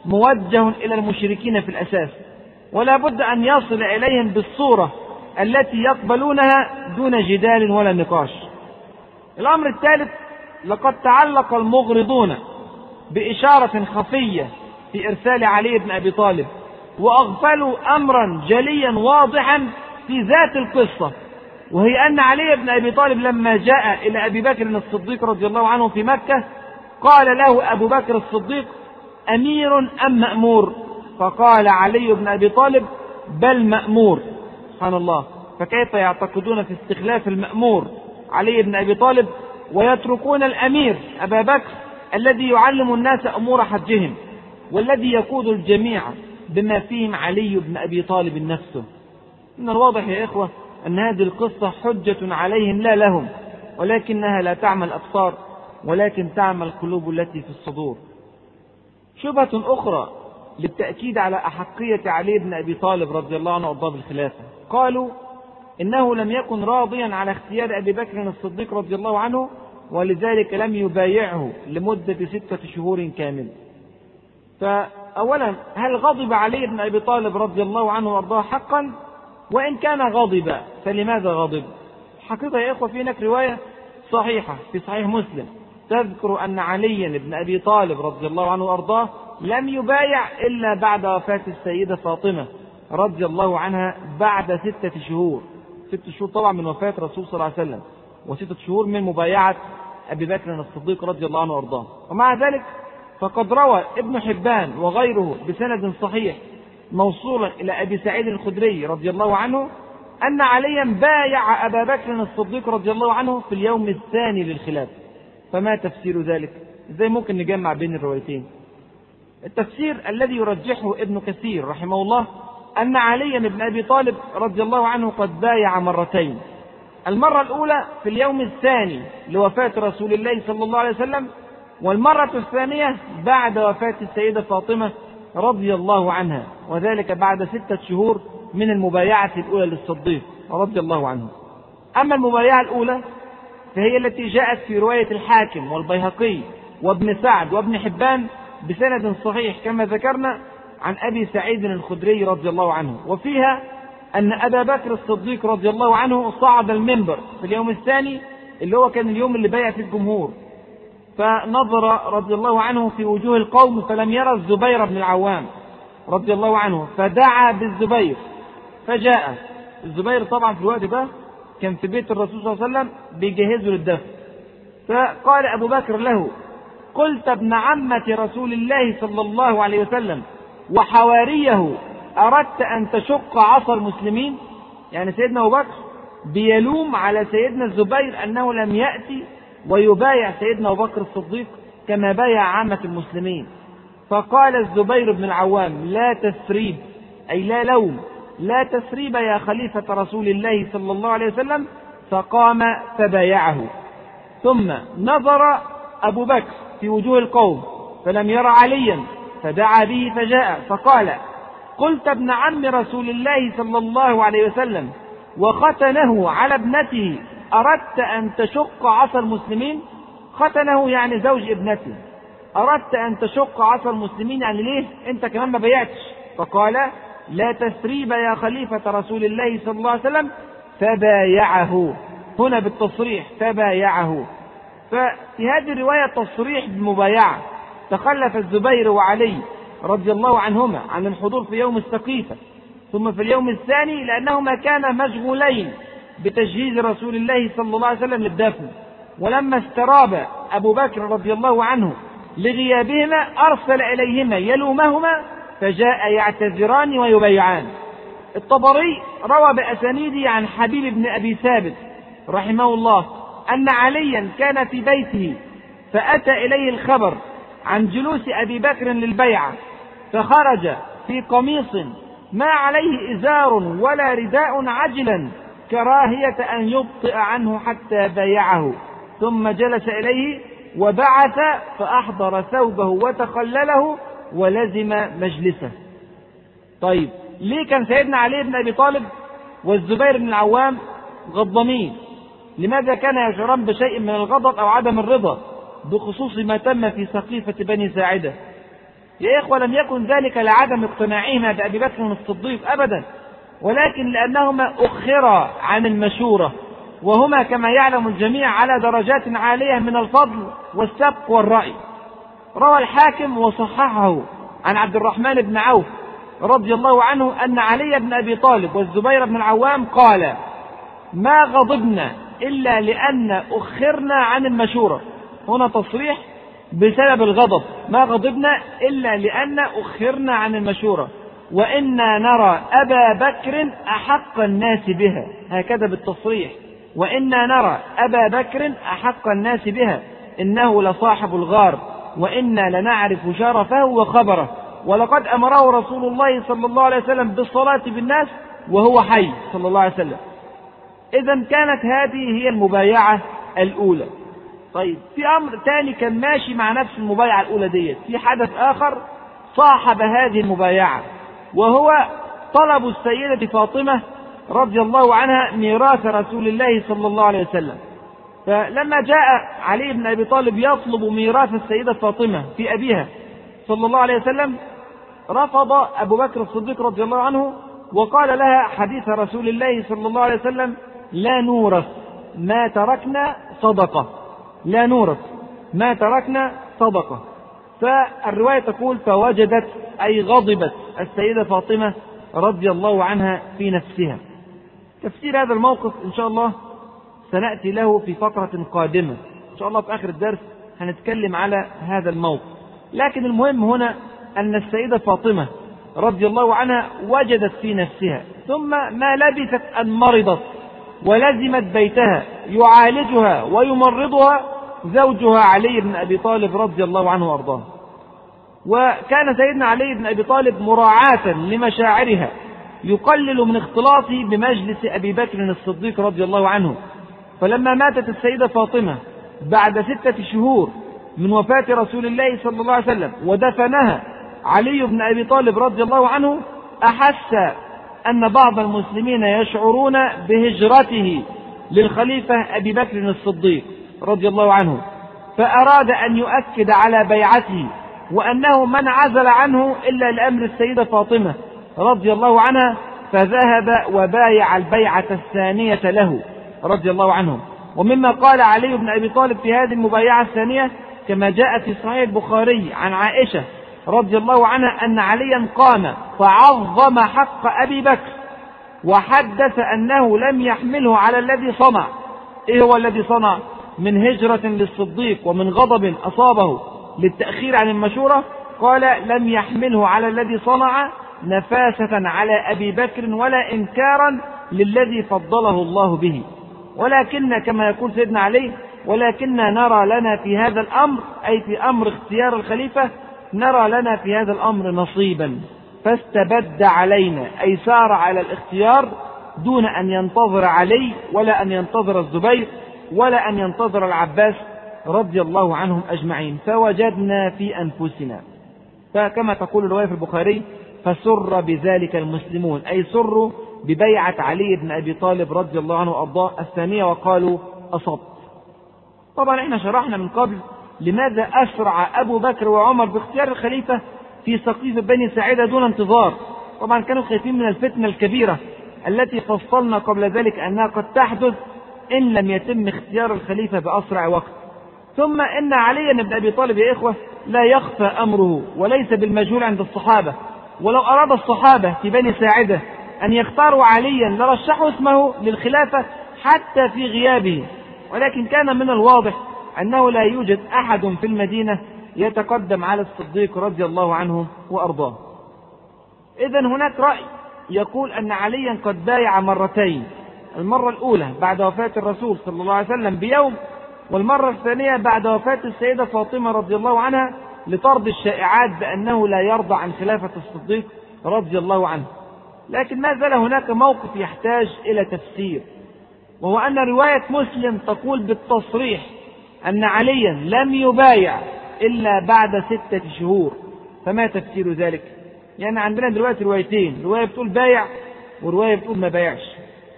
S1: موجه إلى المشركين في الأساس، ولا بد أن يصل إليهم بالصورة التي يقبلونها دون جدال ولا نقاش. الأمر الثالث: لقد تعلق المغرضون بإشارة خفية في إرسال علي بن أبي طالب، وأغفلوا أمرا جليا واضحا في ذات القصة، وهي أن علي بن أبي طالب لما جاء إلى أبي بكر الصديق رضي الله عنه في مكة قال له أبو بكر الصديق: أمير أم مأمور؟ فقال علي بن أبي طالب: بل مأمور. سبحان الله، فكيف يعتقدون في استخلاف المأمور علي بن أبي طالب ويتركون الأمير أبا بكر الذي يعلم الناس أمور حجهم والذي يقود الجميع بما فيهم علي بن أبي طالب نفسه؟ من الواضح يا إخوة أن هذه القصة حجة عليهم لا لهم، ولكنها لا تعمى الأبصار ولكن تعمى القلوب التي في الصدور. شبهة أخرى للتأكيد على أحقية علي بن أبي طالب رضي الله عنه وأرضاه بالخلافة، قالوا إنه لم يكن راضيا على اختيار أبي بكر الصديق رضي الله عنه، ولذلك لم يبايعه لمدة ستة شهور كاملة. فأولا، هل غضب علي بن أبي طالب رضي الله عنه وأرضاه حقا؟ وإن كان غضب فلماذا غضب؟ حقيقة يا إخوة في هناك رواية صحيحة في صحيح مسلم تذكر أن علي بن أبي طالب رضي الله عنه وأرضاه لم يبايع إلا بعد وفاة السيدة فاطمة رضي الله عنها بعد ستة شهور. ست شهور طبعا من وفاة الرسول صلى الله عليه وسلم، وستة شهور من مبايعة أبي بكر الصديق رضي الله عنه وأرضاه. ومع ذلك فقد روى ابن حبان وغيره بسند صحيح موصولا إلى أبي سعيد الخدري رضي الله عنه أن عليا بايع أبا بكر الصديق رضي الله عنه في اليوم الثاني للخلافة. فما تفسير ذلك؟ إزاي ممكن نجمع بين الروايتين؟ التفسير الذي يرجحه ابن كثير رحمه الله أن علي بن أبي طالب رضي الله عنه قد بايع مرتين. المرة الأولى في اليوم الثاني لوفاة رسول الله صلى الله عليه وسلم، والمرة الثانية بعد وفاة السيدة فاطمة رضي الله عنها، وذلك بعد ستة شهور من المبايعة الأولى للصديق رضي الله عنه. أما المبايعة الأولى فهي التي جاءت في رواية الحاكم والبيهقي وابن سعد وابن حبان بسند صحيح كما ذكرنا عن أبي سعيد الخدري رضي الله عنه، وفيها أن أبا بكر الصديق رضي الله عنه صعد المنبر في اليوم الثاني اللي هو كان اليوم اللي بايع فيه الجمهور، فنظر رضي الله عنه في وجوه القوم فلم يرى الزبير بن العوام رضي الله عنه، فدعا بالزبير فجاء. الزبير طبعا في الوقت ده كان في بيت الرسول صلى الله عليه وسلم بيجهزه للدفن، فقال أبو بكر له: قلت ابن عمة رسول الله صلى الله عليه وسلم وحواريه أردت أن تشق عصا المسلمين؟ يعني سيدنا أبو بكر بيلوم على سيدنا الزبير أنه لم يأتي ويبايع سيدنا أبو بكر الصديق كما بايع عامة المسلمين. فقال الزبير بن العوام: لا تثريب، أي لا لوم، لا تثريب يا خليفة رسول الله صلى الله عليه وسلم. فقام فبايعه. ثم نظر أبو بكر في وجوه القوم فلم ير عليا فدعا به فجاء، فقال: قلت ابن عم رسول الله صلى الله عليه وسلم وختنه على ابنته أردت أن تشق عصا المسلمين؟ ختنه يعني زوج ابنته. أردت أن تشق عصا المسلمين يعني ليه أنت كمان ما بيعتش؟ فقال: لا تثريب يا خليفة رسول الله صلى الله عليه وسلم. فبايعه، هنا بالتصريح فبايعه. ففي هذه الرواية تصريح بالمبايعة. تخلف الزبير وعلي رضي الله عنهما عن الحضور في يوم السقيفة ثم في اليوم الثاني لأنهما كانا مشغولين بتجهيز رسول الله صلى الله عليه وسلم للدفن، ولما استراب أبو بكر رضي الله عنه لغيابهما أرسل إليهما يلومهما فجاء يعتذران ويبايعان. الطبري روى بأسانيده عن حبيب بن أبي ثابت رحمه الله أن عليا كان في بيته فأتى إليه الخبر عن جلوس أبي بكر للبيعة، فخرج في قميص ما عليه إزار ولا رداء عجلا كراهية أن يبطئ عنه حتى بايعه، ثم جلس إليه وبعث فأحضر ثوبه وتخلله ولزم مجلسه. طيب ليه كان سيدنا علي بن أبي طالب والزبير بن العوام غضبانين؟ لماذا كان يشعران بشيء من الغضب أو عدم الرضا بخصوص ما تم في سقيفة بني ساعدة؟ يا إخوة لم يكن ذلك لعدم اقتناعهما بأبي بكر الصديق أبدا، ولكن لأنهما أخرا عن المشورة، وهما كما يعلم الجميع على درجات عالية من الفضل والسبق والرأي. روى الحاكم وصححه عن عبد الرحمن بن عوف رضي الله عنه أن علي بن أبي طالب والزبير بن العوام قال: ما غضبنا إلا لأن أخرنا عن المشورة. هنا تصريح بسبب الغضب، ما غضبنا إلا لأن أخرنا عن المشورة، وإنا نرى أبا بكر أحق الناس بها، هكذا بالتصريح، وإنا نرى أبا بكر أحق الناس بها، إنه لصاحب الغار، وإنا لنعرف شرفه وخبره، ولقد أمره رسول الله صلى الله عليه وسلم بالصلاة بالناس وهو حي صلى الله عليه وسلم. إذا كانت هذه هي المبايعة الأولى. طيب في أمر ثاني كان ماشي مع نفس المبايعة الأولى ديت، في حدث آخر صاحب هذه المبايعة، وهو طلب السيدة فاطمة رضي الله عنها ميراث رسول الله صلى الله عليه وسلم. فلما جاء علي بن أبي طالب يطلب ميراث السيدة فاطمة في أبيها صلى الله عليه وسلم، رفض أبو بكر الصديق رضي الله عنه وقال لها حديث رسول الله صلى الله عليه وسلم: لا نورث ما تركنا صدقة، لا نورث ما تركنا صدقة. فالرواية تقول: فوجدت أي غضبت السيدة فاطمة رضي الله عنها في نفسها. تفسير هذا الموقف إن شاء الله سنأتي له في فقرة قادمة إن شاء الله، في آخر الدرس هنتكلم على هذا الموقف. لكن المهم هنا أن السيدة فاطمة رضي الله عنها وجدت في نفسها، ثم ما لبثت أن مرضت ولزمت بيتها يعالجها ويمرضها زوجها علي بن أبي طالب رضي الله عنه وأرضاه. وكان سيدنا علي بن أبي طالب مراعاة لمشاعرها يقلل من اختلاطه بمجلس أبي بكر الصديق رضي الله عنه. فلما ماتت السيدة فاطمة بعد ستة شهور من وفاة رسول الله صلى الله عليه وسلم ودفنها علي بن أبي طالب رضي الله عنه، أحس أن بعض المسلمين يشعرون بهجرته للخليفة أبي بكر الصديق رضي الله عنه، فأراد أن يؤكد على بيعته، وأنه من عزل عنه إلا لأمر السيدة فاطمة رضي الله عنها، فذهب وبايع البيعة الثانية له رضي الله عنه. ومما قال علي بن أبي طالب في هذه المبايعة الثانية كما جاء في صحيح البخاري عن عائشة رضي الله عنها أن عليا قام فعظم حق أبي بكر وحدث أنه لم يحمله على الذي صنع. إيه هو الذي صنع؟ من هجرة للصديق ومن غضب أصابه للتأخير عن المشورة، قال لم يحمله على الذي صنع نفاسة على أبي بكر ولا إنكارا للذي فضله الله به، ولكن كما يقول سيدنا علي: ولكننا نرى لنا في هذا الأمر، أي في أمر اختيار الخليفة، نرى لنا في هذا الأمر نصيبا، فاستبد علينا، أي سار على الاختيار دون أن ينتظر علي ولا أن ينتظر الزبير ولا أن ينتظر العباس رضي الله عنهم أجمعين، فوجدنا في أنفسنا. فكما تقول الرواية في البخاري: فسر بذلك المسلمون، أي سروا ببيعة علي بن أبي طالب رضي الله عنه وأرضاه الثانية، وقالوا أصبت. طبعا احنا شرحنا من قبل لماذا أسرع أبو بكر وعمر باختيار الخليفة في سقيفة بني ساعدة دون انتظار. طبعا كانوا خايفين من الفتنة الكبيرة التي فصلنا قبل ذلك أنها قد تحدث إن لم يتم اختيار الخليفة بأسرع وقت. ثم إن علي بن أبي طالب يا إخوة لا يخفى أمره وليس بالمجهول عند الصحابة، ولو أراد الصحابة في بني ساعدة أن يختاروا عليا لرشحوا اسمه للخلافة حتى في غيابه، ولكن كان من الواضح أنه لا يوجد أحد في المدينة يتقدم على الصديق رضي الله عنه وأرضاه. إذن هناك رأي يقول أن عليا قد بايع مرتين، المرة الأولى بعد وفاة الرسول صلى الله عليه وسلم بيوم، والمرة الثانية بعد وفاة السيدة فاطمة رضي الله عنها لطرد الشائعات بأنه لا يرضى عن خلافة الصديق رضي الله عنه. لكن ما زال هناك موقف يحتاج إلى تفسير، وهو أن رواية مسلم تقول بالتصريح أن عليا لم يبايع إلا بعد ستة شهور. فما تفسير ذلك؟ يعني عندنا دلوقتي روايتين، رواية بتقول بايع ورواية بتقول ما بايعش.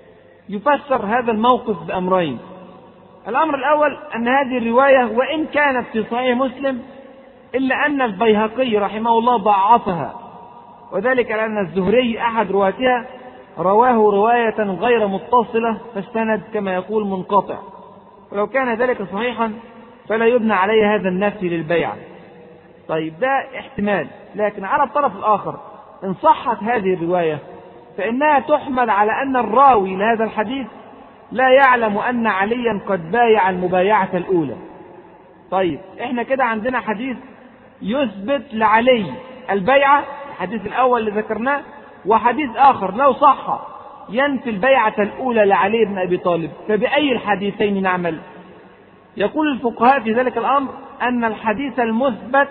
S1: يفسر هذا الموقف بأمرين. الأمر الأول أن هذه الرواية وإن كانت في صحيح مسلم إلا أن البيهقي رحمه الله ضعفها، وذلك لأن الزهري أحد رواتها رواه رواية غير متصلة فاستند كما يقول منقطع، ولو كان ذلك صحيحا فلا يبنى عليه هذا النفي للبيع. طيب ده احتمال، لكن على الطرف الآخر إن صحت هذه الرواية فإنها تحمل على أن الراوي لهذا الحديث لا يعلم أن عليا قد بايع المبايعة الأولى. طيب احنا كده عندنا حديث يثبت لعلي البيعة، الحديث الأول اللي ذكرناه، وحديث آخر لو صح ينفي البيعة الأولى لعلي بن أبي طالب، فبأي الحديثين نعمل؟ يقول الفقهاء في ذلك الأمر أن الحديث المثبت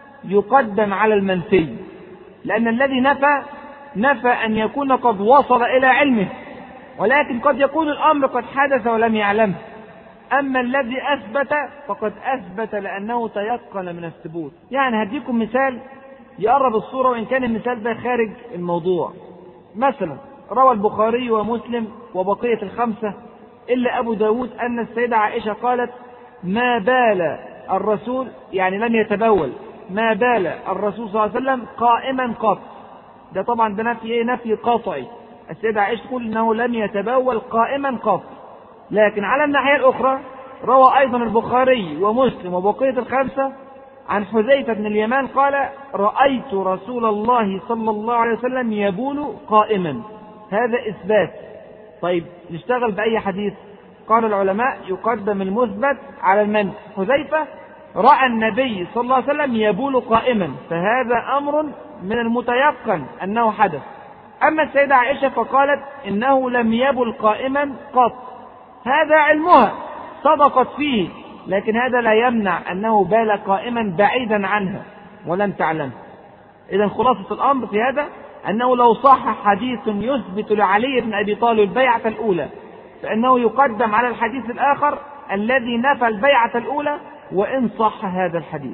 S1: يقدم على المنفي، لأن الذي نفى نفى أن يكون قد وصل إلى علمه، ولكن قد يكون الأمر قد حدث ولم يعلمه. أما الذي أثبت فقد أثبت لأنه تيقن من الثبوت. يعني هديكم مثال يقرب الصورة وإن كان المثال ده خارج الموضوع. مثلا روى البخاري ومسلم وبقية الخمسة إلا أبو داود أن السيدة عائشة قالت: ما بال الرسول، يعني لم يتبول، ما بال الرسول صلى الله عليه وسلم قائما قط. ده طبعا ده نفي ايه؟ نفي قاطعي. السيدة عائشة تقول انه لم يتبول قائما قط. لكن على الناحية الأخرى روى أيضا البخاري ومسلم وبقية الخمسة عن حذيفة بن اليمان قال: رأيت رسول الله صلى الله عليه وسلم يبول قائما. هذا إثبات. طيب نشتغل بأي حديث؟ قال العلماء يقدم المثبت على المنفي. حذيفة رأى النبي صلى الله عليه وسلم يبول قائما، فهذا أمر من المتيقن أنه حدث. أما السيدة عائشة فقالت إنه لم يبل قائما قط، هذا علمها صدقت فيه، لكن هذا لا يمنع أنه بال قائما بعيدا عنها ولم تعلم. إذا خلاصة الأمر في هذا أنه لو صح حديث يثبت لعلي بن أبي طالب البيعة الأولى فإنه يقدم على الحديث الآخر الذي نفى البيعة الأولى وإن صح هذا الحديث.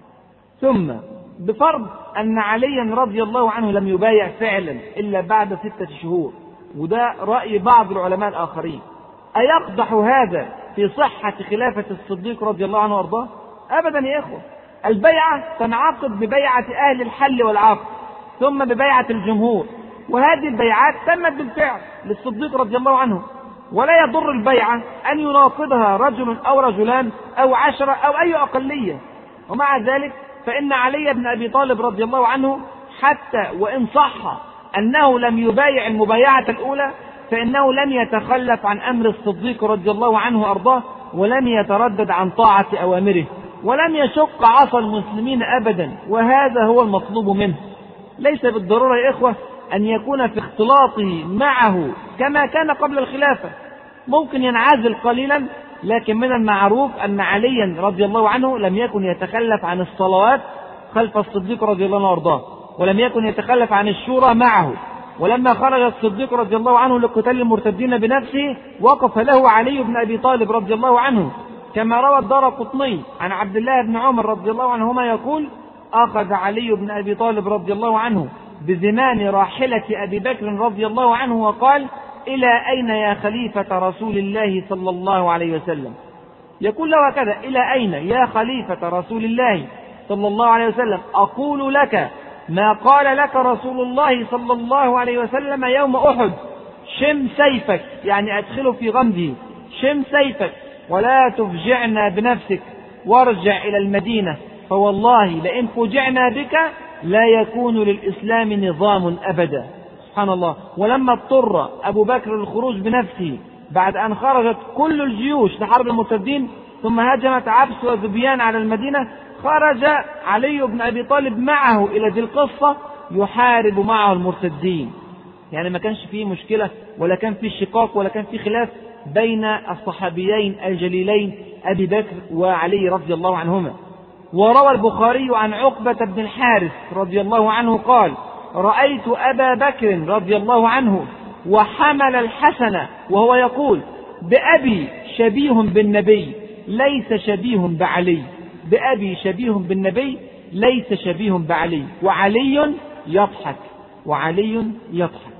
S1: ثم بفرض أن عليا رضي الله عنه لم يبايع فعلا إلا بعد ستة شهور، وده رأي بعض العلماء الآخرين، أيقدح هذا في صحة خلافة الصديق رضي الله عنه وارضاه؟ أبدا يا إخوة. البيعة تنعقد ببيعة أهل الحل والعقد ثم ببيعة الجمهور، وهذه البيعات تمت بالفعل للصديق رضي الله عنه، ولا يضر البيعة أن يناقضها رجل أو رجلان أو عشرة أو أي أقلية. ومع ذلك فإن علي بن أبي طالب رضي الله عنه حتى وإن صح أنه لم يبايع المبايعة الأولى فإنه لم يتخلف عن أمر الصديق رضي الله عنه وأرضاه، ولم يتردد عن طاعة أوامره، ولم يشق عصا المسلمين أبدا، وهذا هو المطلوب منه. ليس بالضرورة يا إخوة أن يكون في اختلاطه معه كما كان قبل الخلافة، ممكن ينعزل قليلا، لكن من المعروف أن عليا رضي الله عنه لم يكن يتخلف عن الصلوات خلف الصديق رضي الله عنه وارضاه، ولم يكن يتخلف عن الشورى معه. ولما خرج الصديق رضي الله عنه لقتال المرتدين بنفسه وقف له علي بن أبي طالب رضي الله عنه، كما روى الدارقطني عن عبد الله بن عمر رضي الله عنهما يقول: أخذ علي بن أبي طالب رضي الله عنه بزمان راحلة أبي بكر رضي الله عنه وقال: إلى أين يا خليفة رسول الله صلى الله عليه وسلم؟ يقول له هكذا: إلى أين يا خليفة رسول الله صلى الله عليه وسلم؟ أقول لك ما قال لك رسول الله صلى الله عليه وسلم يوم أحد: شم سيفك، يعني أدخله في غمده، شم سيفك ولا تفجعنا بنفسك وارجع إلى المدينة، فوالله لئن فجعنا بك لا يكون للإسلام نظام أبدا. سبحان الله. ولما اضطر أبو بكر للخروج بنفسه بعد أن خرجت كل الجيوش لحرب المرتدين ثم هجمت عبس وذبيان على المدينة، خرج علي بن أبي طالب معه إلى ذي القصة يحارب معه المرتدين. يعني ما كانش فيه مشكلة ولا كان فيه شقاق ولا كان فيه خلاف بين الصحابيين الجليلين أبي بكر وعلي رضي الله عنهما. وروى البخاري عن عقبة بن الحارث رضي الله عنه قال: رأيت أبا بكر رضي الله عنه وحمل الحسن وهو يقول: بأبي شبيه بالنبي ليس شبيه بعلي، بأبي شبيه بالنبي ليس شبيه بعلي، وعلي يضحك، وعلي يضحك.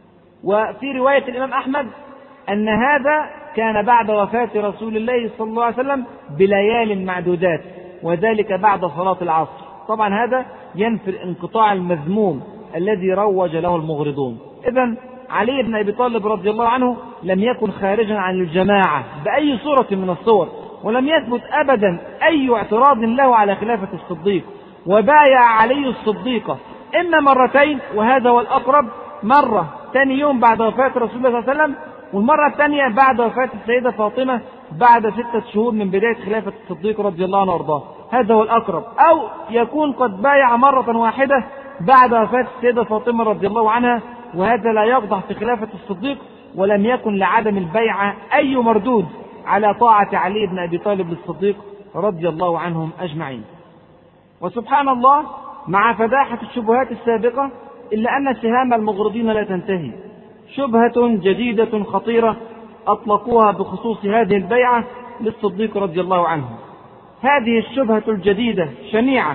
S1: وفي رواية الإمام أحمد أن هذا كان بعد وفاة رسول الله صلى الله عليه وسلم بليال معدودات، وذلك بعد صلاة العصر. طبعا هذا ينفي الانقطاع المذموم الذي روج له المغرضون. إذن علي بن أبي طالب رضي الله عنه لم يكن خارجا عن الجماعة بأي صورة من الصور، ولم يثبت أبدا أي اعتراض له على خلافة الصديق، وبايع علي الصديق إما مرتين، وهذا هو الأقرب، مرة ثاني يوم بعد وفاة رسول الله صلى الله عليه وسلم، والمرة الثانية بعد وفاة السيدة فاطمة بعد ستة شهور من بداية خلافة الصديق رضي الله عنه وارضاه، هذا هو الأقرب. أو يكون قد بايع مرة واحدة بعد وفاة السيدة فاطمة رضي الله عنها، وهذا لا يقضح في خلافة الصديق، ولم يكن لعدم البيعة أي مردود على طاعة علي بن أبي طالب للصديق رضي الله عنهم أجمعين. وسبحان الله، مع فداحة الشبهات السابقة إلا أن سهام المغرضين لا تنتهي. شبهة جديدة خطيرة أطلقوها بخصوص هذه البيعة للصديق رضي الله عنه. هذه الشبهة الجديدة شنيعة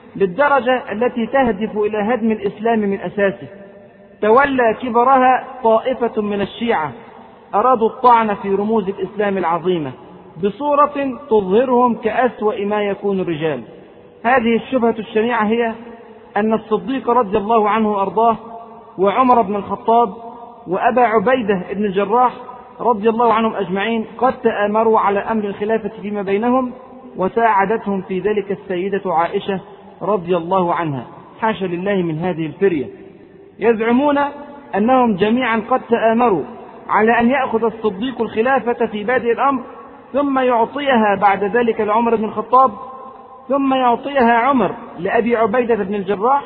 S1: للدرجة التي تهدف إلى هدم الإسلام من أساسه. تولى كبرها طائفة من الشيعة أرادوا الطعن في رموز الإسلام العظيمة بصورة تظهرهم كأسوأ ما يكون الرجال. هذه الشبهة الشنيعة هي أن الصديق رضي الله عنه وأرضاه وعمر بن الخطاب وأبا عبيدة بن الجراح رضي الله عنهم أجمعين قد تآمروا على أمر الخلافة فيما بينهم، وساعدتهم في ذلك السيدة عائشة رضي الله عنها. حاشا لله من هذه الفرية. يزعمون أنهم جميعا قد تآمروا على أن يأخذ الصديق الخلافة في بادئ الأمر، ثم يعطيها بعد ذلك لعمر بن الخطاب، ثم يعطيها عمر لأبي عبيدة بن الجراح،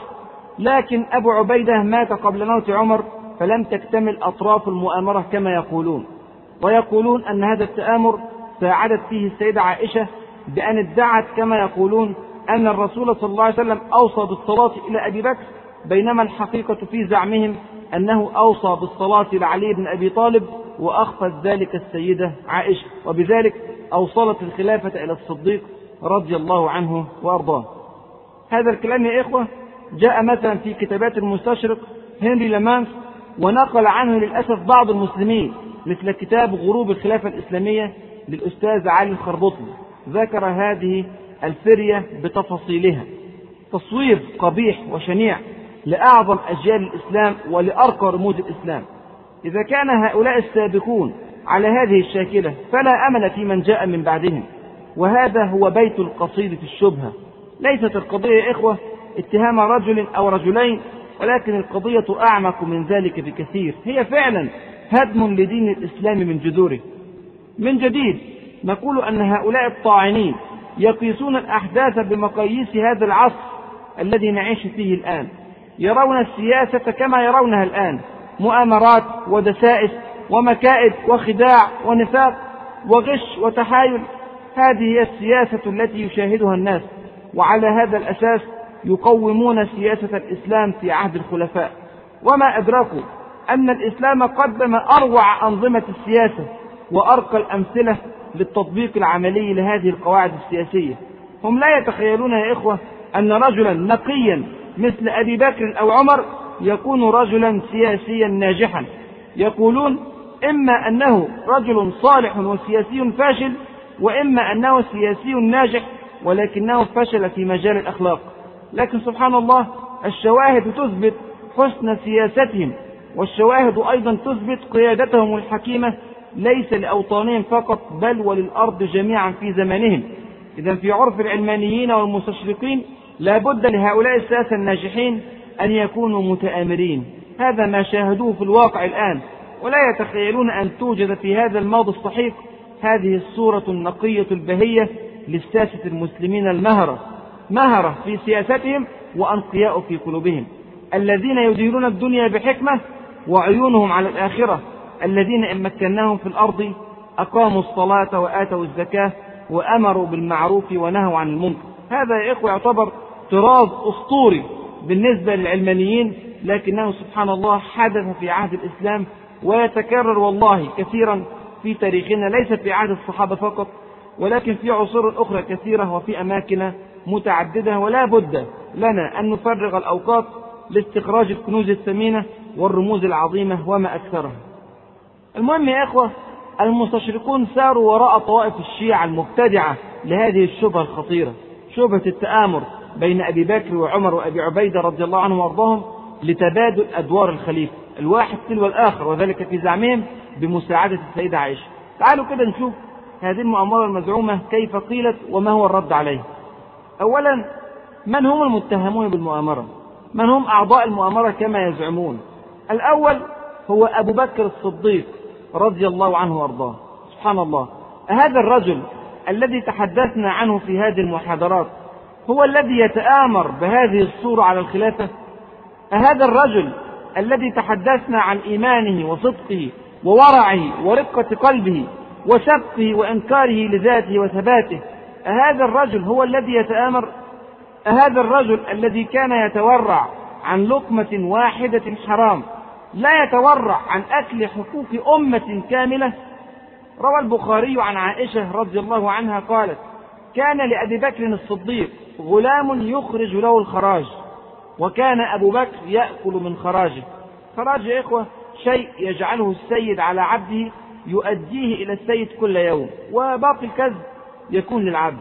S1: لكن أبو عبيدة مات قبل موت عمر فلم تكتمل أطراف المؤامرة كما يقولون. ويقولون أن هذا التآمر ساعدت فيه السيدة عائشة بأن ادعت كما يقولون أن الرسول صلى الله عليه وسلم أوصى بالصلاة إلى أبي بكر، بينما الحقيقة في زعمهم أنه أوصى بالصلاة لعلي بن أبي طالب وأخفت ذلك السيدة عائشة، وبذلك أوصلت الخلافة إلى الصديق رضي الله عنه وأرضاه. هذا الكلام يا إخوة جاء مثلا في كتابات المستشرق هنري لامانس، ونقل عنه للأسف بعض المسلمين، مثل كتاب غروب الخلافة الإسلامية للأستاذ علي الخربطي، ذكر هذه الفرية بتفاصيلها. تصوير قبيح وشنيع لأعظم أجيال الإسلام ولأرقى رموز الإسلام. إذا كان هؤلاء السابقون على هذه الشاكلة فلا أمل في من جاء من بعدهم. وهذا هو بيت القصيد في الشبهة. ليست القضية يا إخوة اتهام رجل أو رجلين، ولكن القضية أعمق من ذلك بكثير. هي فعلا هدم لدين الإسلام من جذوره. من جديد نقول أن هؤلاء الطاعنين يقيسون الأحداث بمقاييس هذا العصر الذي نعيش فيه الآن. يرون السياسة كما يرونها الآن، مؤامرات ودسائس ومكائد وخداع ونفاق وغش وتحايل. هذه هي السياسة التي يشاهدها الناس، وعلى هذا الأساس يقومون سياسة الإسلام في عهد الخلفاء، وما أدركوا أن الإسلام قدم أروع أنظمة السياسة وأرقى الأمثلة للتطبيق العملي لهذه القواعد السياسية. هم لا يتخيلون يا إخوة أن رجلا نقيا مثل أبي بكر أو عمر يكون رجلا سياسيا ناجحا. يقولون إما أنه رجل صالح وسياسي فاشل، وإما أنه سياسي ناجح ولكنه فشل في مجال الأخلاق. لكن سبحان الله، الشواهد تثبت حسن سياستهم، والشواهد أيضا تثبت قيادتهم الحكيمة ليس لأوطانهم فقط بل وللأرض جميعا في زمانهم. إذن في عرف العلمانيين والمستشرقين لا بد لهؤلاء الساسة الناجحين أن يكونوا متآمرين. هذا ما شاهدوه في الواقع الآن، ولا يتخيلون أن توجد في هذا الماضي الصحيح هذه الصورة النقية البهية للساسة المسلمين المهرة، مهرة في سياستهم وأنقياء في قلوبهم، الذين يديرون الدنيا بحكمة وعيونهم على الآخرة، الذين إن مكناهم في الأرض أقاموا الصلاة وآتوا الزكاة وأمروا بالمعروف ونهوا عن المنكر. هذا يا إخوة يعتبر طراز أسطوري بالنسبة للعلمانيين، لكنه سبحان الله حدث في عهد الإسلام ويتكرر والله كثيرا في تاريخنا، ليس في عهد الصحابة فقط ولكن في عصور أخرى كثيرة وفي أماكن متعددة. ولا بد لنا أن نفرغ الأوقات لاستخراج الكنوز الثمينة والرموز العظيمة وما أكثرها. المهم يا إخوة، المستشرقون ساروا وراء طوائف الشيعة المبتدعة لهذه الشبهة الخطيرة، شبهة التآمر بين أبي بكر وعمر وأبي عبيدة رضي الله عنهم وأرضاهم لتبادل أدوار الخليفة الواحد تلو الآخر، وذلك في زعمهم بمساعدة السيدة عائشة. تعالوا كده نشوف هذه المؤامرة المزعومة كيف قيلت وما هو الرد عليه. أولا، من هم المتهمون بالمؤامرة؟ من هم أعضاء المؤامرة كما يزعمون؟ الأول هو أبو بكر الصديق رضي الله عنه وأرضاه. سبحان الله، هذا الرجل الذي تحدثنا عنه في هذه المحاضرات هو الذي يتآمر بهذه الصورة على الخلافة؟ هذا الرجل الذي تحدثنا عن إيمانه وصدقه وورعه ورقة قلبه وشقه وإنكاره لذاته وثباته، هذا الرجل هو الذي يتآمر؟ هذا الرجل الذي كان يتورع عن لقمة واحدة حرام لا يتورع عن أكل حقوق أمة كاملة؟ روى البخاري عن عائشة رضي الله عنها قالت: كان لأبي بكر الصديق غلام يخرج له الخراج، وكان أبو بكر يأكل من خراجه. خراج يا إخوة شيء يجعله السيد على عبده يؤديه إلى السيد كل يوم، وباقي الكسب يكون للعبد.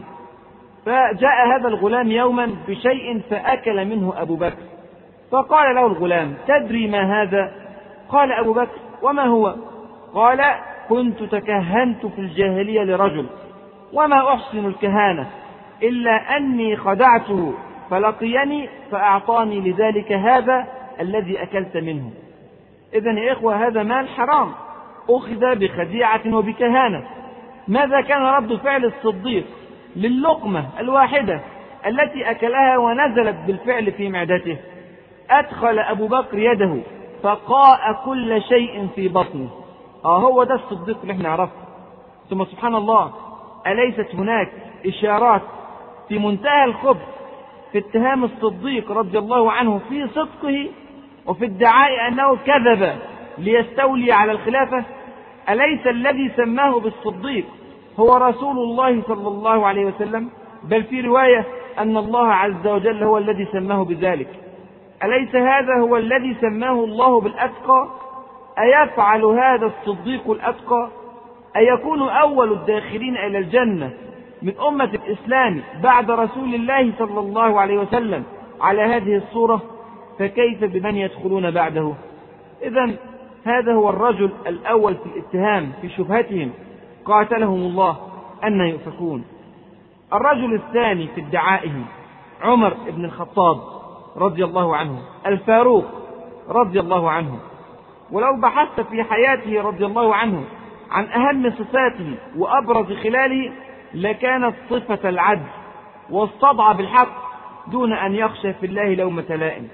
S1: فجاء هذا الغلام يوما بشيء فأكل منه أبو بكر، فقال له الغلام: تدري ما هذا؟ قال أبو بكر: وما هو؟ قال: كنت تكهنت في الجاهلية لرجل، وما أحسن الكهانة إلا أني خدعته فلقيني فأعطاني لذلك هذا الذي أكلت منه. إذن يا إخوة هذا مال حرام أخذ بخديعة وبكهانة. ماذا كان رد فعل الصديق للقمة الواحدة التي أكلها ونزلت بالفعل في معدته؟ أدخل أبو بكر يده فقاء كل شيء في بطنه. آه هو ده الصديق اللي احنا عرفه. ثم سبحان الله، أليست هناك إشارات في منتهى الخبث في اتهام الصديق رضي الله عنه في صدقه وفي ادعاء أنه كذب ليستولي على الخلافة؟ أليس الذي سماه بالصديق هو رسول الله صلى الله عليه وسلم؟ بل في رواية أن الله عز وجل هو الذي سماه بذلك. أليس هذا هو الذي سماه الله بالأتقى؟ أيفعل هذا الصديق الأتقى؟ أيكون أول الداخلين إلى الجنة من أمة الإسلام بعد رسول الله صلى الله عليه وسلم على هذه الصورة؟ فكيف بمن يدخلون بعده؟ إذن هذا هو الرجل الأول في الاتهام في شبهتهم، قاتلهم الله أن يؤفكون. الرجل الثاني في ادعائهم عمر بن الخطاب رضي الله عنه، الفاروق رضي الله عنه. ولو بحثت في حياته رضي الله عنه عن أهم صفاته وأبرز خلاله لكانت صفة العدل والصدع بالحق دون أن يخشى في الله لومة لائم.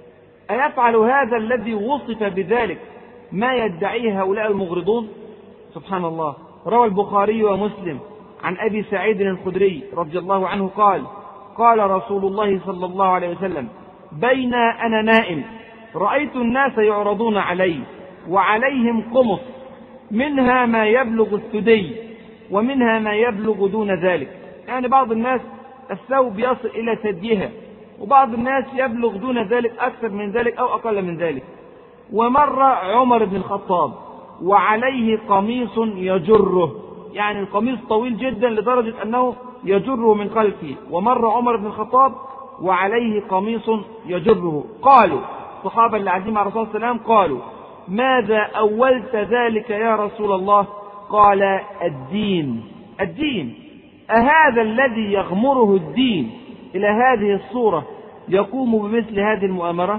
S1: أيفعل هذا الذي وصف بذلك ما يدعيه هؤلاء المغرضون؟ سبحان الله. روى البخاري ومسلم عن أبي سعيد الخدري رضي الله عنه قال: قال رسول الله صلى الله عليه وسلم: بين أنا نائم رأيت الناس يعرضون علي وعليهم قمص منها ما يبلغ الثدي ومنها ما يبلغ دون ذلك. يعني بعض الناس الثوب يصل إلى ثديها، وبعض الناس يبلغ دون ذلك أكثر من ذلك أو أقل من ذلك. ومر عمر بن الخطاب وعليه قميص يجره، يعني القميص طويل جدا لدرجة أنه يجره من خلفه. ومر عمر بن الخطاب وعليه قميص يجره. قالوا الصحابة اللي قاعدين مع الرسول صلى الله عليه وسلم قالوا: ماذا أولت ذلك يا رسول الله؟ قال: الدين. الدين. أهذا الذي يغمره الدين إلى هذه الصورة يقوم بمثل هذه المؤامرة؟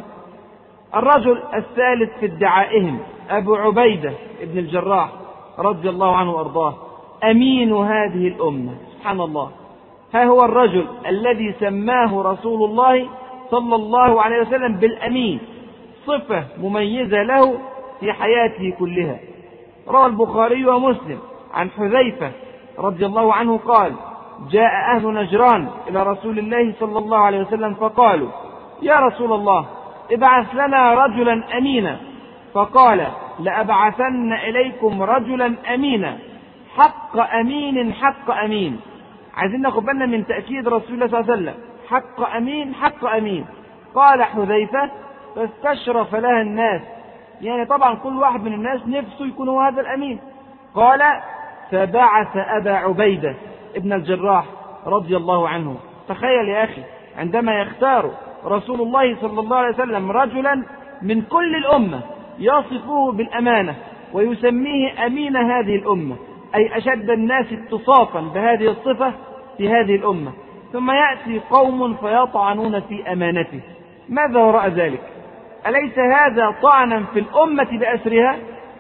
S1: الرجل الثالث في ادعائهم أبو عبيدة ابن الجراح رضي الله عنه وأرضاه، أمين هذه الأمة. سبحان الله، ها هو الرجل الذي سماه رسول الله صلى الله عليه وسلم بالأمين، صفة مميزة له في حياته كلها. روى البخاري ومسلم عن حذيفة رضي الله عنه قال: جاء أهل نجران إلى رسول الله صلى الله عليه وسلم فقالوا: يا رسول الله ابعث لنا رجلا أمينا. فقال: لأبعثن إليكم رجلا أمينا حق أمين حق أمين. عايزين ناخد بالنا من تأكيد رسول الله صلى الله عليه وسلم، حق أمين حق أمين. قال حذيفة: فاستشرف لها الناس، يعني طبعا كل واحد من الناس نفسه يكون هو هذا الأمين. قال: فبعث أبا عبيدة ابن الجراح رضي الله عنه تخيل يا أخي عندما يختار رسول الله صلى الله عليه وسلم رجلا من كل الأمة يصفه بالأمانة ويسميه أمين هذه الأمة، أي أشد الناس اتصافا بهذه الصفة في هذه الأمة، ثم يأتي قوم فيطعنون في أمانته. ماذا وراء ذلك؟ أليس هذا طعنا في الأمة بأسرها؟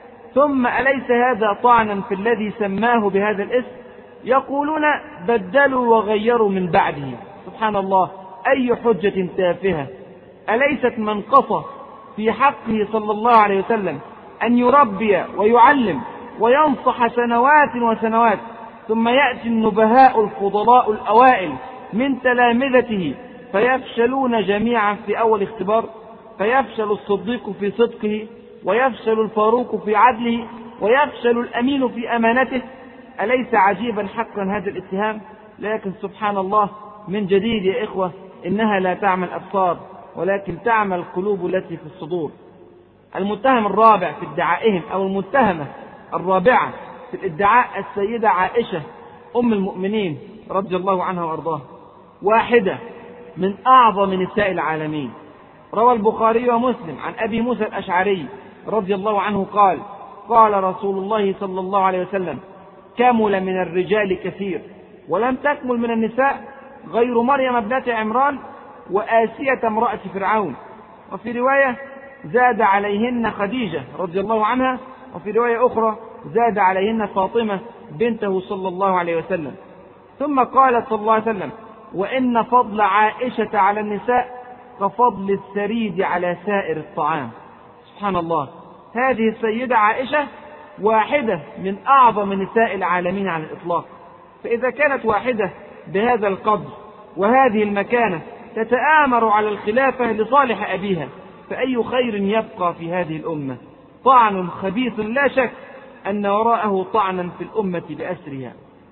S1: ثم أليس هذا طعنا في الذي سماه بهذا الاسم؟ يقولون بدلوا وغيروا من بعده. سبحان الله، أي حجة تافهة! أليست منقصة في حقه صلى الله عليه وسلم أن يربي ويعلم وينصح سنوات وسنوات، ثم يأتي النبهاء الفضلاء الأوائل من تلامذته فيفشلون جميعا في أول اختبار، فيفشل الصديق في صدقه، ويفشل الفاروق في عدله، ويفشل الأمين في أمانته. أليس عجيبا حقا هذا الاتهام؟ لكن سبحان الله من جديد يا إخوة، إنها لا تعمى الأبصار ولكن تعمى القلوب التي في الصدور. المتهم الرابع في ادعائهم، أو المتهمة الرابعة في الادعاء، السيدة عائشة أم المؤمنين رضي الله عنها وأرضاها، واحدة من أعظم نساء العالمين. روى البخاري ومسلم عن أبي موسى الأشعري رضي الله عنه قال: قال رسول الله صلى الله عليه وسلم: كمل من الرجال كثير ولم تكمل من النساء غير مريم ابنة عمران وآسية امرأة فرعون. وفي رواية زاد عليهن خديجة رضي الله عنها، وفي رواية أخرى زاد عليهن فاطمة بنته صلى الله عليه وسلم. ثم قال صلى الله عليه وسلم: وإن فضل عائشة على النساء كفضل الثريد على سائر الطعام. سبحان الله، هذه السيدة عائشة واحدة من أعظم نساء العالمين على الإطلاق. فإذا كانت واحدة بهذا القدر وهذه المكانة تتآمر على الخلافة لصالح أبيها، فأي خير يبقى في هذه الأمة؟ طعن خبيث لا شك أن وراءه طعنا في الأمة بأسرها.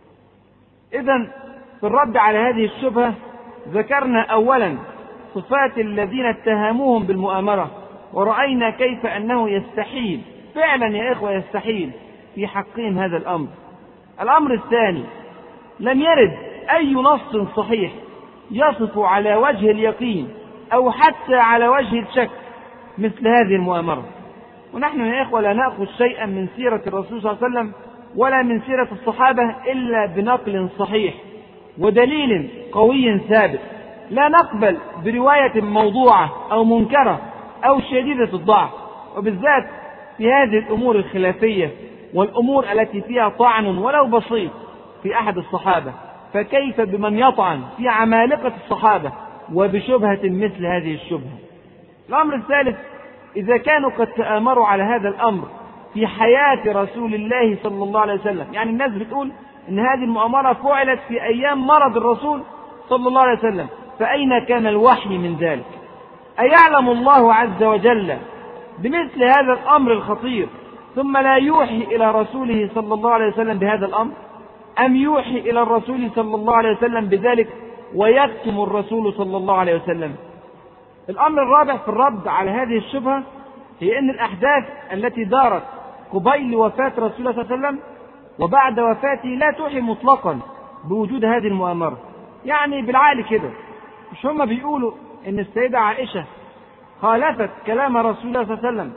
S1: إذن في الرد على هذه الشبهة ذكرنا أولا صفات الذين اتهموهم بالمؤامرة، ورأينا كيف أنه يستحيل فعلا يا إخوة، يستحيل في حقهم هذا الأمر. الأمر الثاني، لم يرد أي نص صحيح يصف على وجه اليقين أو حتى على وجه الشك مثل هذه المؤامرة. ونحن يا إخوة لا نأخذ شيئا من سيرة الرسول صلى الله عليه وسلم ولا من سيرة الصحابة إلا بنقل صحيح ودليل قوي ثابت. لا نقبل برواية موضوعة أو منكرة أو شديدة الضعف، وبالذات في هذه الأمور الخلافية والأمور التي فيها طعن ولو بسيط في أحد الصحابة، فكيف بمن يطعن في عمالقة الصحابة وبشبهة مثل هذه الشبهة؟ الأمر الثالث، إذا كانوا قد تآمروا على هذا الأمر في حياة رسول الله صلى الله عليه وسلم، يعني الناس بتقول إن هذه المؤامرة فعلت في أيام مرض الرسول صلى الله عليه وسلم، فأين كان الوحي من ذلك؟ أيعلم الله عز وجل بمثل هذا الأمر الخطير ثم لا يوحي إلى رسوله صلى الله عليه وسلم بهذا الأمر، أم يوحي إلى الرسول صلى الله عليه وسلم بذلك ويكتم الرسول صلى الله عليه وسلم؟ الأمر الرابع في الرد على هذه الشبهة هي أن الأحداث التي دارت قبيل وفاة رسول الله صلى الله عليه وسلم وبعد وفاته لا توحي مطلقا بوجود هذه المؤامرة. يعني بالعقل كده، مش هم بيقولوا أن السيدة عائشة خالفت كلام رسول الله صلى الله عليه وسلم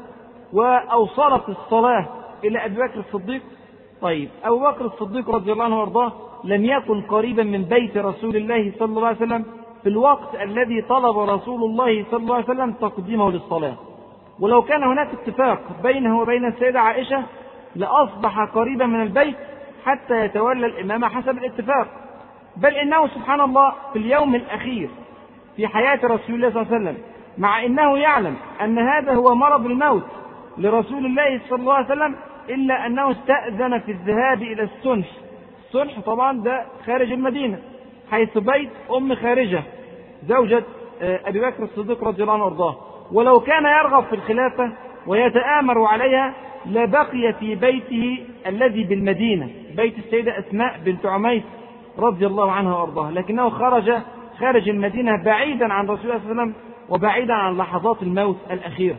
S1: وأوصلت الصلاة إلى أبي بكر الصديق؟ طيب أبو بكر الصديق رضي الله عنه وارضاه لم يكن قريبا من بيت رسول الله صلى الله عليه وسلم في الوقت الذي طلب رسول الله صلى الله عليه وسلم تقديمه للصلاة، ولو كان هناك اتفاق بينه وبين السيدة عائشة لأصبح قريبا من البيت حتى يتولى الإمامة حسب الاتفاق. بل إنه سبحان الله في اليوم الأخير في حياة رسول الله صلى الله عليه وسلم، مع إنه يعلم أن هذا هو مرض الموت لرسول الله صلى الله عليه وسلم، إلا أنه استأذن في الذهاب إلى السنح. السنح طبعا ده خارج المدينة، حيث بيت أم خارجة زوجة أبي بكر الصديق رضي الله عنه وارضاه. ولو كان يرغب في الخلافة ويتآمر عليها لبقي في بيته الذي بالمدينة، بيت السيدة أسماء بنت عميس رضي الله عنها وارضاها، لكنه خرج خارج المدينة بعيدا عن رسول الله صلى الله عليه وسلم وبعيدا عن لحظات الموت الأخيرة.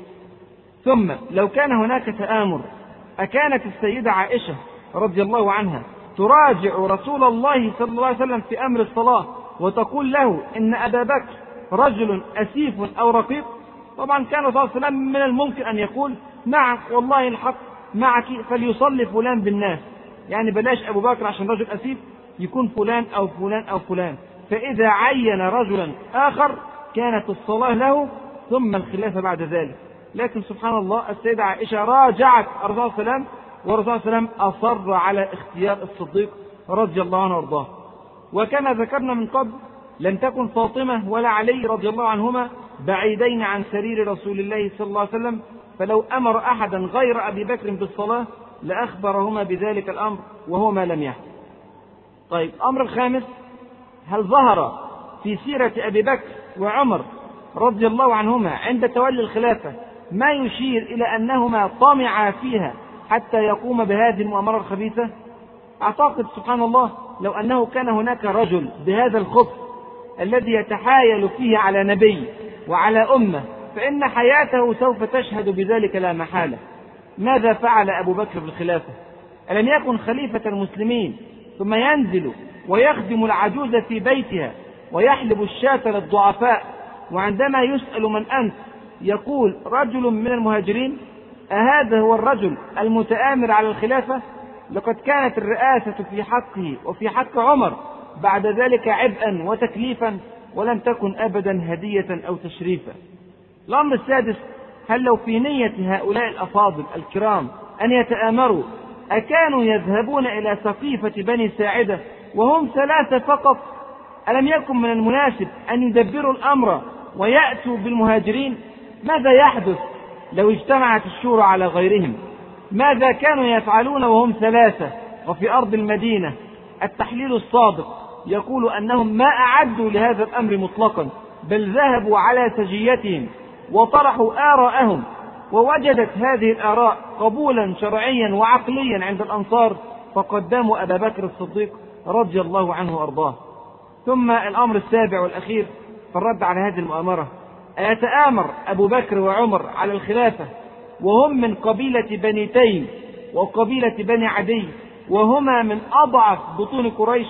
S1: ثم لو كان هناك تآمر، أكانت السيدة عائشة رضي الله عنها تراجع رسول الله صلى الله عليه وسلم في أمر الصلاة وتقول له إن أبا بكر رجل أسيف أو رقيق؟ طبعا كان صلى الله عليه وسلم من الممكن أن يقول نعم والله الحق معك فليصلي فلان بالناس، يعني بلاش أبو بكر عشان رجل أسيف يكون فلان أو فلان أو فلان، فإذا عين رجلا آخر كانت الصلاة له ثم الخلافة بعد ذلك. لكن سبحان الله السيدة عائشة راجعت الرسول صلى الله عليه وسلم والرسول صلى الله عليه وسلم أصر على اختيار الصديق رضي الله عنه وارضاه. وكما ذكرنا من قبل لم تكن فاطمة ولا علي رضي الله عنهما بعيدين عن سرير رسول الله صلى الله عليه وسلم، فلو أمر أحدا غير أبي بكر بالصلاة لأخبرهما بذلك الأمر وهو ما لم يحدث. طيب الأمر الخامس، هل ظهر في سيرة أبي بكر وعمر رضي الله عنهما عند تولي الخلافة ما يشير إلى أنهما طمعا فيها حتى يقوم بهذه المؤامرة الخبيثة؟ أعتقد سبحان الله لو أنه كان هناك رجل بهذا الخبث الذي يتحايل فيه على نبي وعلى أمة فإن حياته سوف تشهد بذلك لا محالة. ماذا فعل أبو بكر بالخلافة؟ ألم يكن خليفة المسلمين ثم ينزل ويخدم العجوز في بيتها ويحلب الشاة للضعفاء، وعندما يسأل من أنت يقول رجل من المهاجرين؟ أهذا هو الرجل المتآمر على الخلافة؟ لقد كانت الرئاسة في حقه وفي حق عمر بعد ذلك عبئا وتكليفا ولم تكن أبدا هدية أو تشريفا. الأمر السادس، هل لو في نية هؤلاء الأفاضل الكرام أن يتآمروا أكانوا يذهبون إلى سقيفة بني ساعدة وهم ثلاثة فقط؟ ألم يكن من المناسب أن يدبروا الأمر ويأتوا بالمهاجرين؟ ماذا يحدث لو اجتمعت الشورى على غيرهم؟ ماذا كانوا يفعلون وهم ثلاثة وفي أرض المدينة؟ التحليل الصادق يقول أنهم ما أعدوا لهذا الأمر مطلقا، بل ذهبوا على سجيتهم وطرحوا آراءهم، ووجدت هذه الآراء قبولا شرعيا وعقليا عند الأنصار فقدموا أبا بكر الصديق رضي الله عنه وأرضاه. ثم الأمر السابع والأخير في الرد على هذه المؤامرة، أيتآمر أبو بكر وعمر على الخلافة وهم من قبيلة بني تيم وقبيلة بني عدي وهما من أضعف بطون قريش؟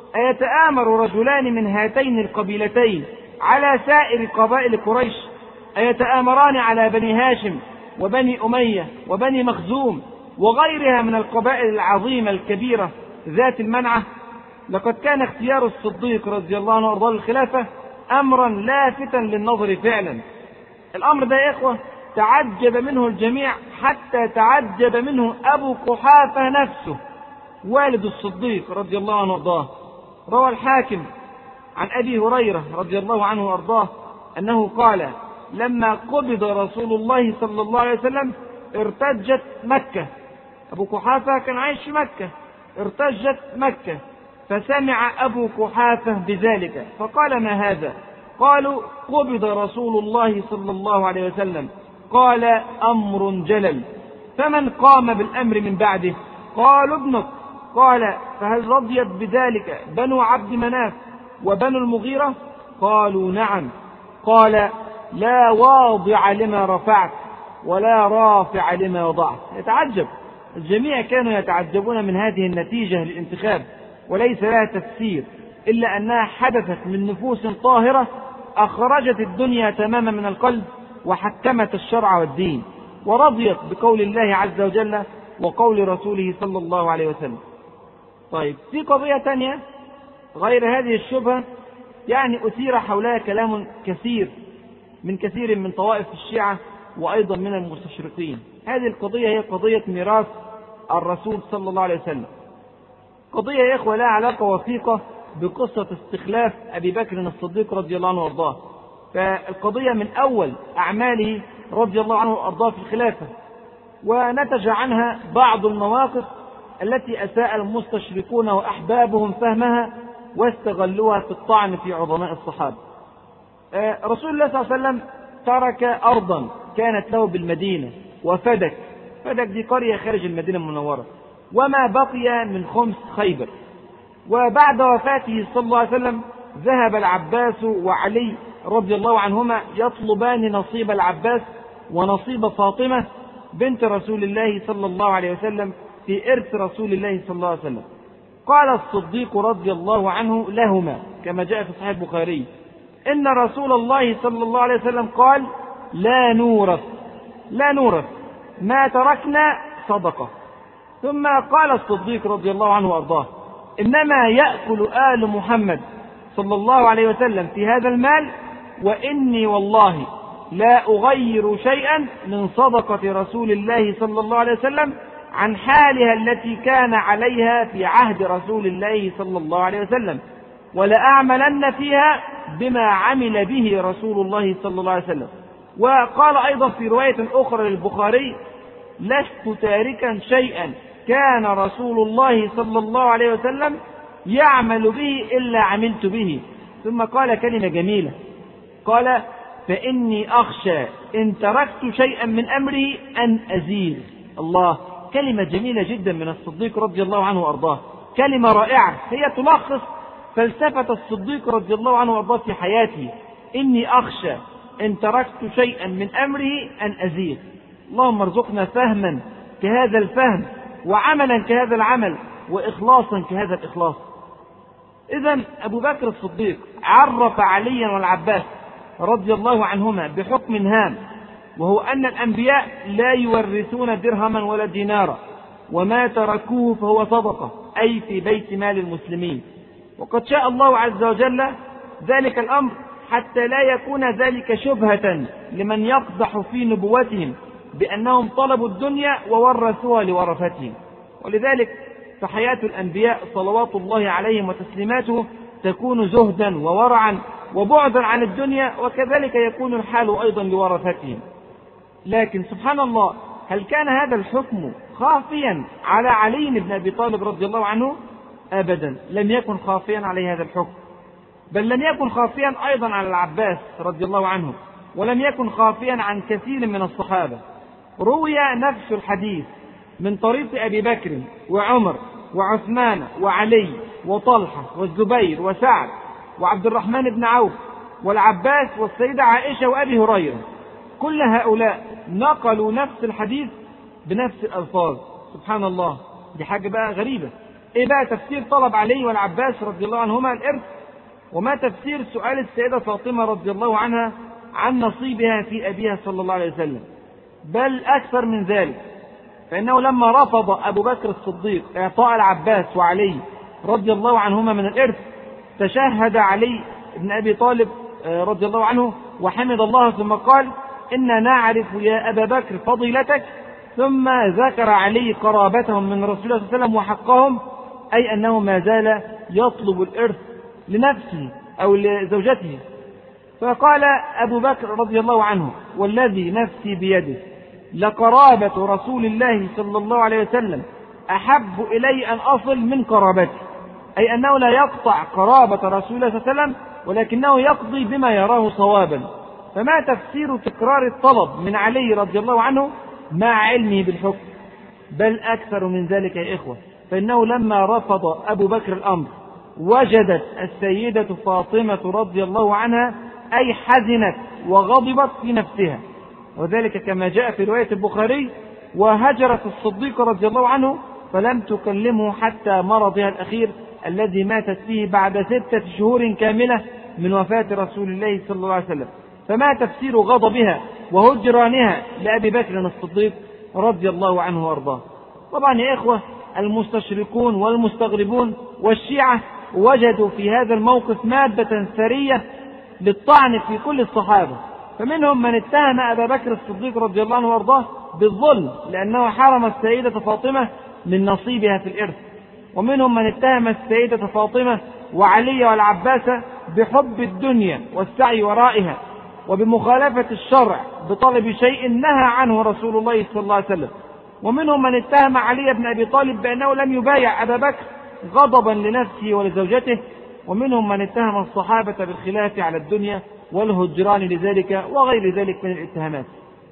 S1: أيتآمر رجلان من هاتين القبيلتين على سائر قبائل قريش؟ أيتآمران على بني هاشم وبني أمية وبني مخزوم وغيرها من القبائل العظيمة الكبيرة ذات المنعة؟ لقد كان اختيار الصديق رضي الله عنه وارضاه الخلافة أمرا لافتا للنظر فعلا. الأمر ده يا إخوة تعجب منه الجميع، حتى تعجب منه أبو قحافة نفسه والد الصديق رضي الله عنه وارضاه. روى الحاكم عن أبي هريرة رضي الله عنه وارضاه أنه قال: لما قبض رسول الله صلى الله عليه وسلم ارتجت مكة. أبو قحافة كان عايش في مكة، ارتجت مكة، فسمع أبو قحافة بذلك فقال: ما هذا؟ قالوا: قبض رسول الله صلى الله عليه وسلم. قال: أمر جلل، فمن قام بالأمر من بعده؟ قالوا: ابنك. قال: فهل رضيت بذلك بنو عبد مناف وبنو المغيرة؟ قالوا: نعم. قال: لا واضع لما رفعت ولا رافع لما وضعت. يتعجب الجميع، كانوا يتعجبون من هذه النتيجة للانتخاب، وليس لها تفسير إلا أنها حدثت من نفوس طاهرة أخرجت الدنيا تماما من القلب وحكمت الشرع والدين، ورضيت بقول الله عز وجل وقول رسوله صلى الله عليه وسلم. طيب، في قضية تانية غير هذه الشبهة يعني أثير حولها كلام كثير من كثير من طوائف الشيعة وأيضا من المستشرقين. هذه القضية هي قضية ميراث الرسول صلى الله عليه وسلم. قضية يا إخوة لها علاقة وثيقة بقصة استخلاف أبي بكر الصديق رضي الله عنه وارضاه. فالقضية من أول أعماله رضي الله عنه وارضاه في الخلافة، ونتج عنها بعض المواقف التي أساء المستشرقون وأحبابهم فهمها واستغلوها في الطعن في عظماء الصحابة. رسول الله صلى الله عليه وسلم ترك أرضا كانت له بالمدينة وفدك. فدك دي قرية خارج المدينة المنورة، وما بقي من خمس خيبر. وبعد وفاته صلى الله عليه وسلم ذهب العباس وعلي رضي الله عنهما يطلبان نصيب العباس ونصيب فاطمة بنت رسول الله صلى الله عليه وسلم في إرث رسول الله صلى الله عليه وسلم. قال الصديق رضي الله عنه لهما كما جاء في صحيح البخاري إن رسول الله صلى الله عليه وسلم قال لا نورث لا نورث ما تركنا صدقة. ثم قال الصديق رضي الله عنه وأرضاه إنما يأكل آل محمد صلى الله عليه وسلم في هذا المال، وإني والله لا أغير شيئا من صدقة رسول الله صلى الله عليه وسلم عن حالها التي كان عليها في عهد رسول الله صلى الله عليه وسلم، ولأعملن فيها بما عمل به رسول الله صلى الله عليه وسلم. وقال أيضا في رواية أخرى للبخاري لست تاركا شيئا كان رسول الله صلى الله عليه وسلم يعمل به إلا عملت به. ثم قال كلمة جميلة، قال فإني أخشى إن تركت شيئا من أمره أن أزيد. الله، كلمة جميلة جدا من الصديق رضي الله عنه وأرضاه، كلمة رائعة هي تلخص فلسفة الصديق رضي الله عنه وأرضاه في حياته. إني أخشى إن تركت شيئا من أمره أن أزيد. اللهم ارزقنا فهما كهذا الفهم، وعملا كهذا العمل، وإخلاصا كهذا الإخلاص. إذن أبو بكر الصديق عرف عليا والعباس رضي الله عنهما بحكم هام، وهو أن الأنبياء لا يورثون درهما ولا دينارا، وما تركوه فهو صدقة، أي في بيت مال المسلمين. وقد شاء الله عز وجل ذلك الأمر حتى لا يكون ذلك شبهة لمن يقدح في نبوتهم بأنهم طلبوا الدنيا وورثوها لورثتهم. ولذلك فحياة الأنبياء صلوات الله عليهم وتسليماته تكون زهدا وورعا وبعدا عن الدنيا، وكذلك يكون الحال أيضا لورثتهم. لكن سبحان الله، هل كان هذا الحكم خافيا على علي بن أبي طالب رضي الله عنه؟ أبدا، لم يكن خافيا عليه هذا الحكم، بل لم يكن خافيا أيضا على العباس رضي الله عنه، ولم يكن خافيا عن كثير من الصحابة. روي نفس الحديث من طريق أبي بكر وعمر وعثمان وعلي وطلحة والزبير وسعد وعبد الرحمن بن عوف والعباس والسيدة عائشة وأبي هريرة. كل هؤلاء نقلوا نفس الحديث بنفس الألفاظ. سبحان الله، دي حاجة بقى غريبة. إيه بقى تفسير طلب علي والعباس رضي الله عنهما الإرث؟ وما تفسير سؤال السيدة فاطمة رضي الله عنها عن نصيبها في أبيها صلى الله عليه وسلم؟ بل أكثر من ذلك، فإنه لما رفض أبو بكر الصديق إعطاء العباس وعلي رضي الله عنهما من الإرث، تشهد علي بن أبي طالب رضي الله عنه وحمد الله، ثم قال إنا نعرف يا أبا بكر فضيلتك، ثم ذكر علي قرابتهم من رسول الله صلى الله عليه وسلم وحقهم، أي أنه ما زال يطلب الإرث لنفسه أو لزوجته. فقال أبو بكر رضي الله عنه والذي نفسي بيده لقرابة رسول الله صلى الله عليه وسلم أحب إلي أن أصل من قرابتي، أي أنه لا يقطع قرابة رسول الله صلى الله عليه وسلم، ولكنه يقضي بما يراه صوابا. فما تفسير تكرار الطلب من علي رضي الله عنه مع علمه بالحكم؟ بل أكثر من ذلك يا إخوة، فإنه لما رفض أبو بكر الأمر وجدت السيدة فاطمة رضي الله عنها أي حزنت وغضبت في نفسها، وذلك كما جاء في رواية البخاري وهجرت الصديق رضي الله عنه فلم تكلمه حتى مرضها الأخير الذي ماتت فيه بعد ستة شهور كاملة من وفاة رسول الله صلى الله عليه وسلم. فما تفسير غضبها وهجرانها لأبي بكر الصديق رضي الله عنه وارضاه؟ طبعا يا إخوة، المستشرقون والمستغربون والشيعة وجدوا في هذا الموقف مادة ثرية للطعن في كل الصحابة. فمنهم من اتهم أبا بكر الصديق رضي الله عنه وارضاه بالظلم لأنه حرم السيدة فاطمة من نصيبها في الإرث، ومنهم من اتهم السيدة فاطمة وعلي والعباس بحب الدنيا والسعي ورائها وبمخالفة الشرع بطلب شيء نهى عنه رسول الله صلى الله عليه وسلم، ومنهم من اتهم علي بن أبي طالب بأنه لم يبايع أبا بكر غضبا لنفسه ولزوجته، ومنهم من اتهم الصحابة بالخلاف على الدنيا والهجران لذلك وغير ذلك من الاتهامات.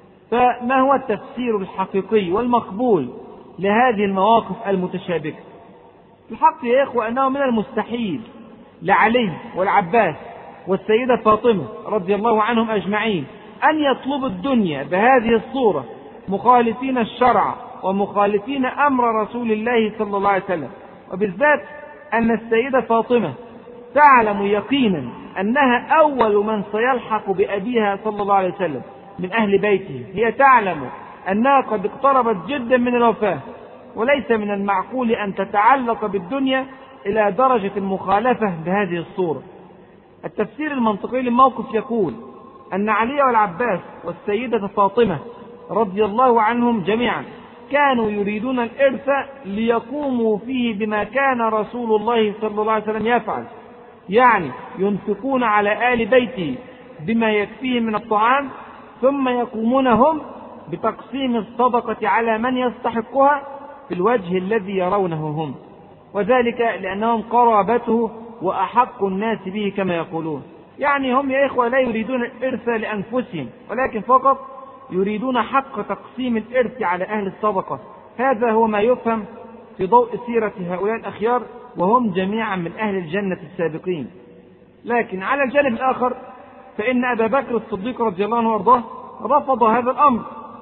S1: فما هو التفسير الحقيقي والمقبول لهذه المواقف المتشابكة؟ الحق يا إخوة أنه من المستحيل لعلي والعباس والسيدة فاطمة رضي الله عنهم أجمعين أن يطلبوا الدنيا بهذه الصورة مخالفين الشرع ومخالفين أمر رسول الله صلى الله عليه وسلم، وبالذات أن السيدة فاطمة تعلم يقينا أنها أول من سيلحق بأبيها صلى الله عليه وسلم من أهل بيته، هي تعلم أنها قد اقتربت جدا من الوفاة، وليس من المعقول أن تتعلق بالدنيا إلى درجة المخالفة بهذه الصورة. التفسير المنطقي للموقف يقول أن علي والعباس والسيدة فاطمة رضي الله عنهم جميعا كانوا يريدون الإرث ليقوموا فيه بما كان رسول الله صلى الله عليه وسلم يفعل، يعني ينفقون على آل بيته بما يكفيه من الطعام، ثم يقومون هم بتقسيم الصدقة على من يستحقها في الوجه الذي يرونه هم، وذلك لأنهم قرابته وأحق الناس به كما يقولون. يعني هم يا إخوة لا يريدون الإرث لأنفسهم، ولكن فقط يريدون حق تقسيم الإرث على أهل الصدقة. هذا هو ما يفهم في ضوء سيرة هؤلاء الأخيار، وهم جميعا من أهل الجنة السابقين. لكن على الجانب الآخر فإن أبا بكر الصديق رضي الله عنه وارضاه رفض هذا الأمر،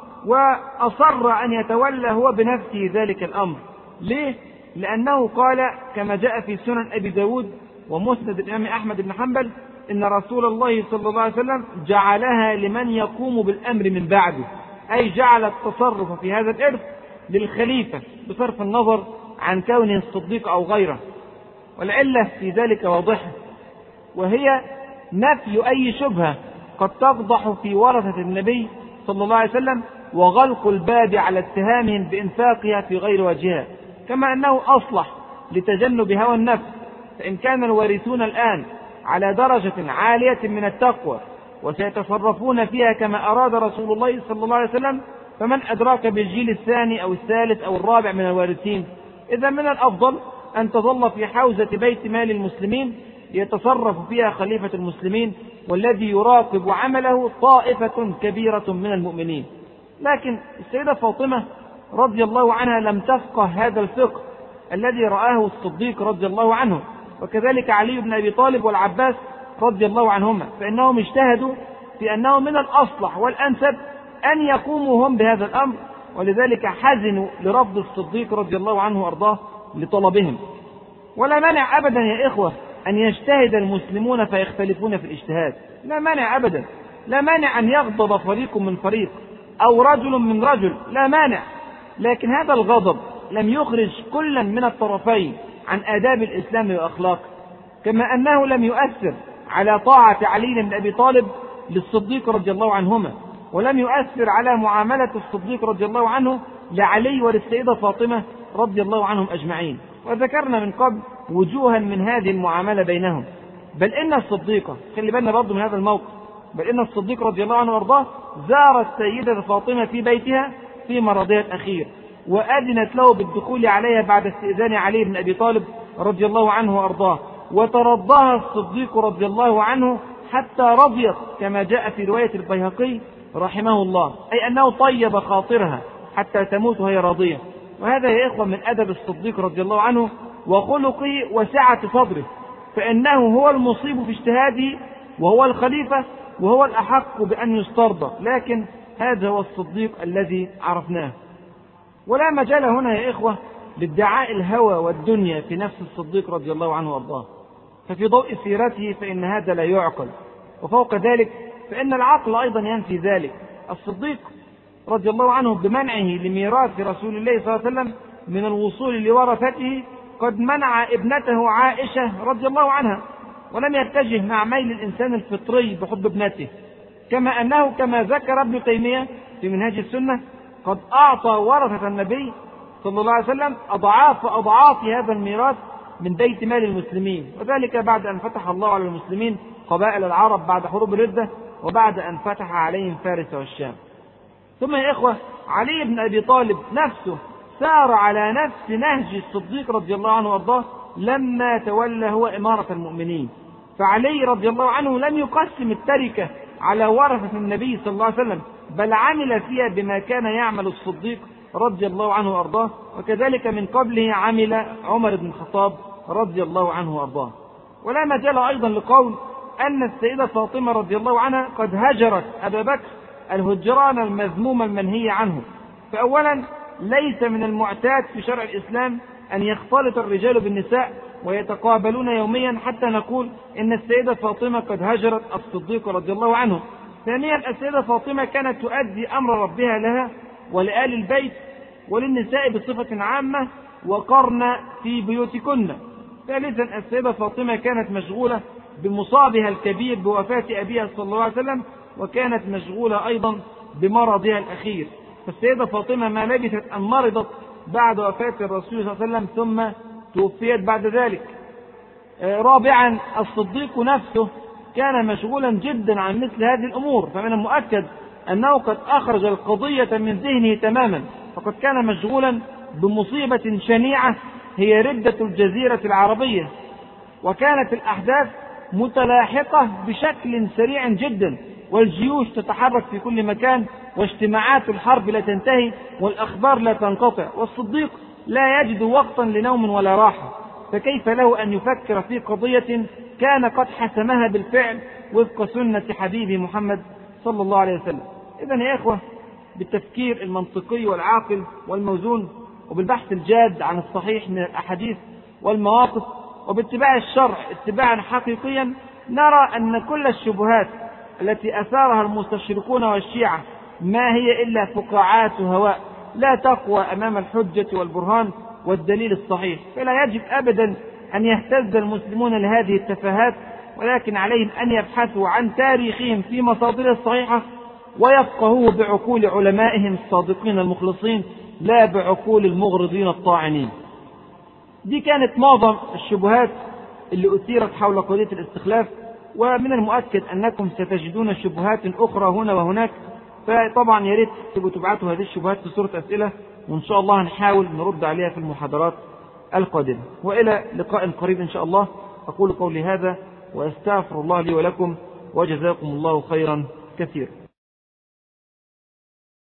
S1: وأصر أن يتولى هو بنفسه ذلك الأمر. ليه؟ لأنه قال كما جاء في سنن أبي داود ومسند الإمام أحمد بن حنبل إن رسول الله صلى الله عليه وسلم جعلها لمن يقوم بالأمر من بعده، أي جعل التصرف في هذا الإرث للخليفة بصرف النظر عن كونه الصديق أو غيره. والعلة في ذلك واضحة، وهي نفي أي شبهة قد تفضح في ورثة النبي صلى الله عليه وسلم، وغلق الباب على اتهامهم بإنفاقها في غير وجهها، كما أنه أصلح لتجنب هوى النفس. فإن كان الوارثون الآن على درجة عالية من التقوى وسيتصرفون فيها كما أراد رسول الله صلى الله عليه وسلم، فمن أدراك بالجيل الثاني أو الثالث أو الرابع من الوارثين؟ إذا من الأفضل أن تظل في حوزة بيت مال المسلمين يتصرف فيها خليفة المسلمين، والذي يراقب عمله طائفة كبيرة من المؤمنين. لكن السيدة فاطمة رضي الله عنها لم تفقه هذا الفقه الذي رآه الصديق رضي الله عنه، وكذلك علي بن أبي طالب والعباس رضي الله عنهما، فإنهم اجتهدوا في أنه من الأصلح والأنسب أن يقوموا هم بهذا الأمر، ولذلك حزنوا لرفض الصديق رضي الله عنه وأرضاه لطلبهم. ولا مانع أبدا يا إخوة أن يجتهد المسلمون فيختلفون في الاجتهاد، لا مانع أبدا، لا مانع أن يغضب فريق من فريق أو رجل من رجل، لا مانع، لكن هذا الغضب لم يخرج كلا من الطرفين عن آداب الإسلام وأخلاقه، كما أنه لم يؤثر على طاعة علي بن أبي طالب للصديق رضي الله عنهما، ولم يؤثر على معاملة الصديق رضي الله عنه لعلي وللسيدة فاطمة رضي الله عنهم أجمعين. وذكرنا من قبل وجوها من هذه المعاملة بينهم. بل إن الصديق، خلي بالنا برضه من هذا الموقف، بل إن الصديق رضي الله عنه وارضاه زار السيدة فاطمة في بيتها في مرضها الأخير، وأذنت له بالدخول عليها بعد استئذان علي بن أبي طالب رضي الله عنه وارضاه، وترضاها الصديق رضي الله عنه حتى رضيت، كما جاء في رواية البيهقي رحمه الله، أي أنه طيب خاطرها حتى تموت وهي راضية. وهذا يا إخوة من أدب الصديق رضي الله عنه وخلقه وسعة صدره، فإنه هو المصيب في اجتهاده، وهو الخليفة، وهو الأحق بأن يسترضى، لكن هذا هو الصديق الذي عرفناه. ولا مجال هنا يا إخوة لادعاء الهوى والدنيا في نفس الصديق رضي الله عنه وارضاه، ففي ضوء سيرته فإن هذا لا يعقل، وفوق ذلك فإن العقل أيضا ينفي ذلك. الصديق رضي الله عنه بمنعه لميراث رسول الله صلى الله عليه وسلم من الوصول لورثته قد منع ابنته عائشة رضي الله عنها، ولم يتجه مع ميل الإنسان الفطري بحب ابنته، كما أنه كما ذكر ابن تيمية في منهاج السنة قد أعطى ورثة النبي صلى الله عليه وسلم أضعاف أضعاف هذا الميراث من بيت مال المسلمين، وذلك بعد أن فتح الله على المسلمين قبائل العرب بعد حروب الردة، وبعد أن فتح عليهم فارس والشام. ثم يا إخوة علي بن أبي طالب نفسه سار على نفس نهج الصديق رضي الله عنه وارضاه لما تولى هو إمارة المؤمنين، فعلي رضي الله عنه لم يقسم التركة على ورثة النبي صلى الله عليه وسلم، بل عمل فيها بما كان يعمل الصديق رضي الله عنه وارضاه، وكذلك من قبله عمل عمر بن الخطاب رضي الله عنه وارضاه. ولا مجال أيضا لقول أن السيدة فاطمة رضي الله عنها قد هجرت أبا بكر الهجران المذموم المنهي عنه. فأولا ليس من المعتاد في شرع الإسلام أن يختلط الرجال بالنساء ويتقابلون يوميا حتى نقول إن السيدة فاطمة قد هجرت الصديق رضي الله عنه. ثانيا السيدة فاطمة كانت تؤدي أمر ربها لها ولآل البيت وللنساء بصفة عامة وقرن في بيوتكن. ثالثا السيدة فاطمة كانت مشغولة بمصابها الكبير بوفاة أبيها صلى الله عليه وسلم، وكانت مشغولة أيضا بمرضها الأخير. فالسيدة فاطمة ما لبثت أن مرضت بعد وفاة الرسول صلى الله عليه وسلم ثم توفيت بعد ذلك. رابعا الصديق نفسه كان مشغولا جدا عن مثل هذه الأمور، فمن المؤكد أنه قد أخرج القضية من ذهنه تماما، فقد كان مشغولا بمصيبة شنيعة هي ردة الجزيرة العربية، وكانت الأحداث متلاحقة بشكل سريع جدا، والجيوش تتحرك في كل مكان، واجتماعات الحرب لا تنتهي، والأخبار لا تنقطع، والصديق لا يجد وقتا لنوم ولا راحة، فكيف له أن يفكر في قضية كان قد حسمها بالفعل وفق سنة حبيبه محمد صلى الله عليه وسلم. إذن يا إخوة، بالتفكير المنطقي والعاقل والموزون، وبالبحث الجاد عن الصحيح من الأحاديث والمواقف، وباتباع الشرع اتباعا حقيقيا، نرى أن كل الشبهات التي أثارها المستشرقون والشيعة ما هي إلا فقاعات هواء لا تقوى أمام الحجة والبرهان والدليل الصحيح. فلا يجب أبدا أن يهتز المسلمون لهذه التفاهات، ولكن عليهم أن يبحثوا عن تاريخهم في مصادره الصحيحة، ويفقهوه بعقول علمائهم الصادقين المخلصين، لا بعقول المغرضين الطاعنين. دي كانت معظم الشبهات اللي أثيرت حول قضية الاستخلاف، ومن المؤكد أنكم ستجدون شبهات أخرى هنا وهناك، فطبعا يا ريت تبقوا تبعتوا هذه الشبهات في صورة أسئلة، وإن شاء الله هنحاول نرد عليها في المحاضرات القادمة. وإلى لقاء قريب إن شاء الله. أقول قولي هذا وأستغفر الله لي ولكم، وجزاكم الله خيرا كثيرا.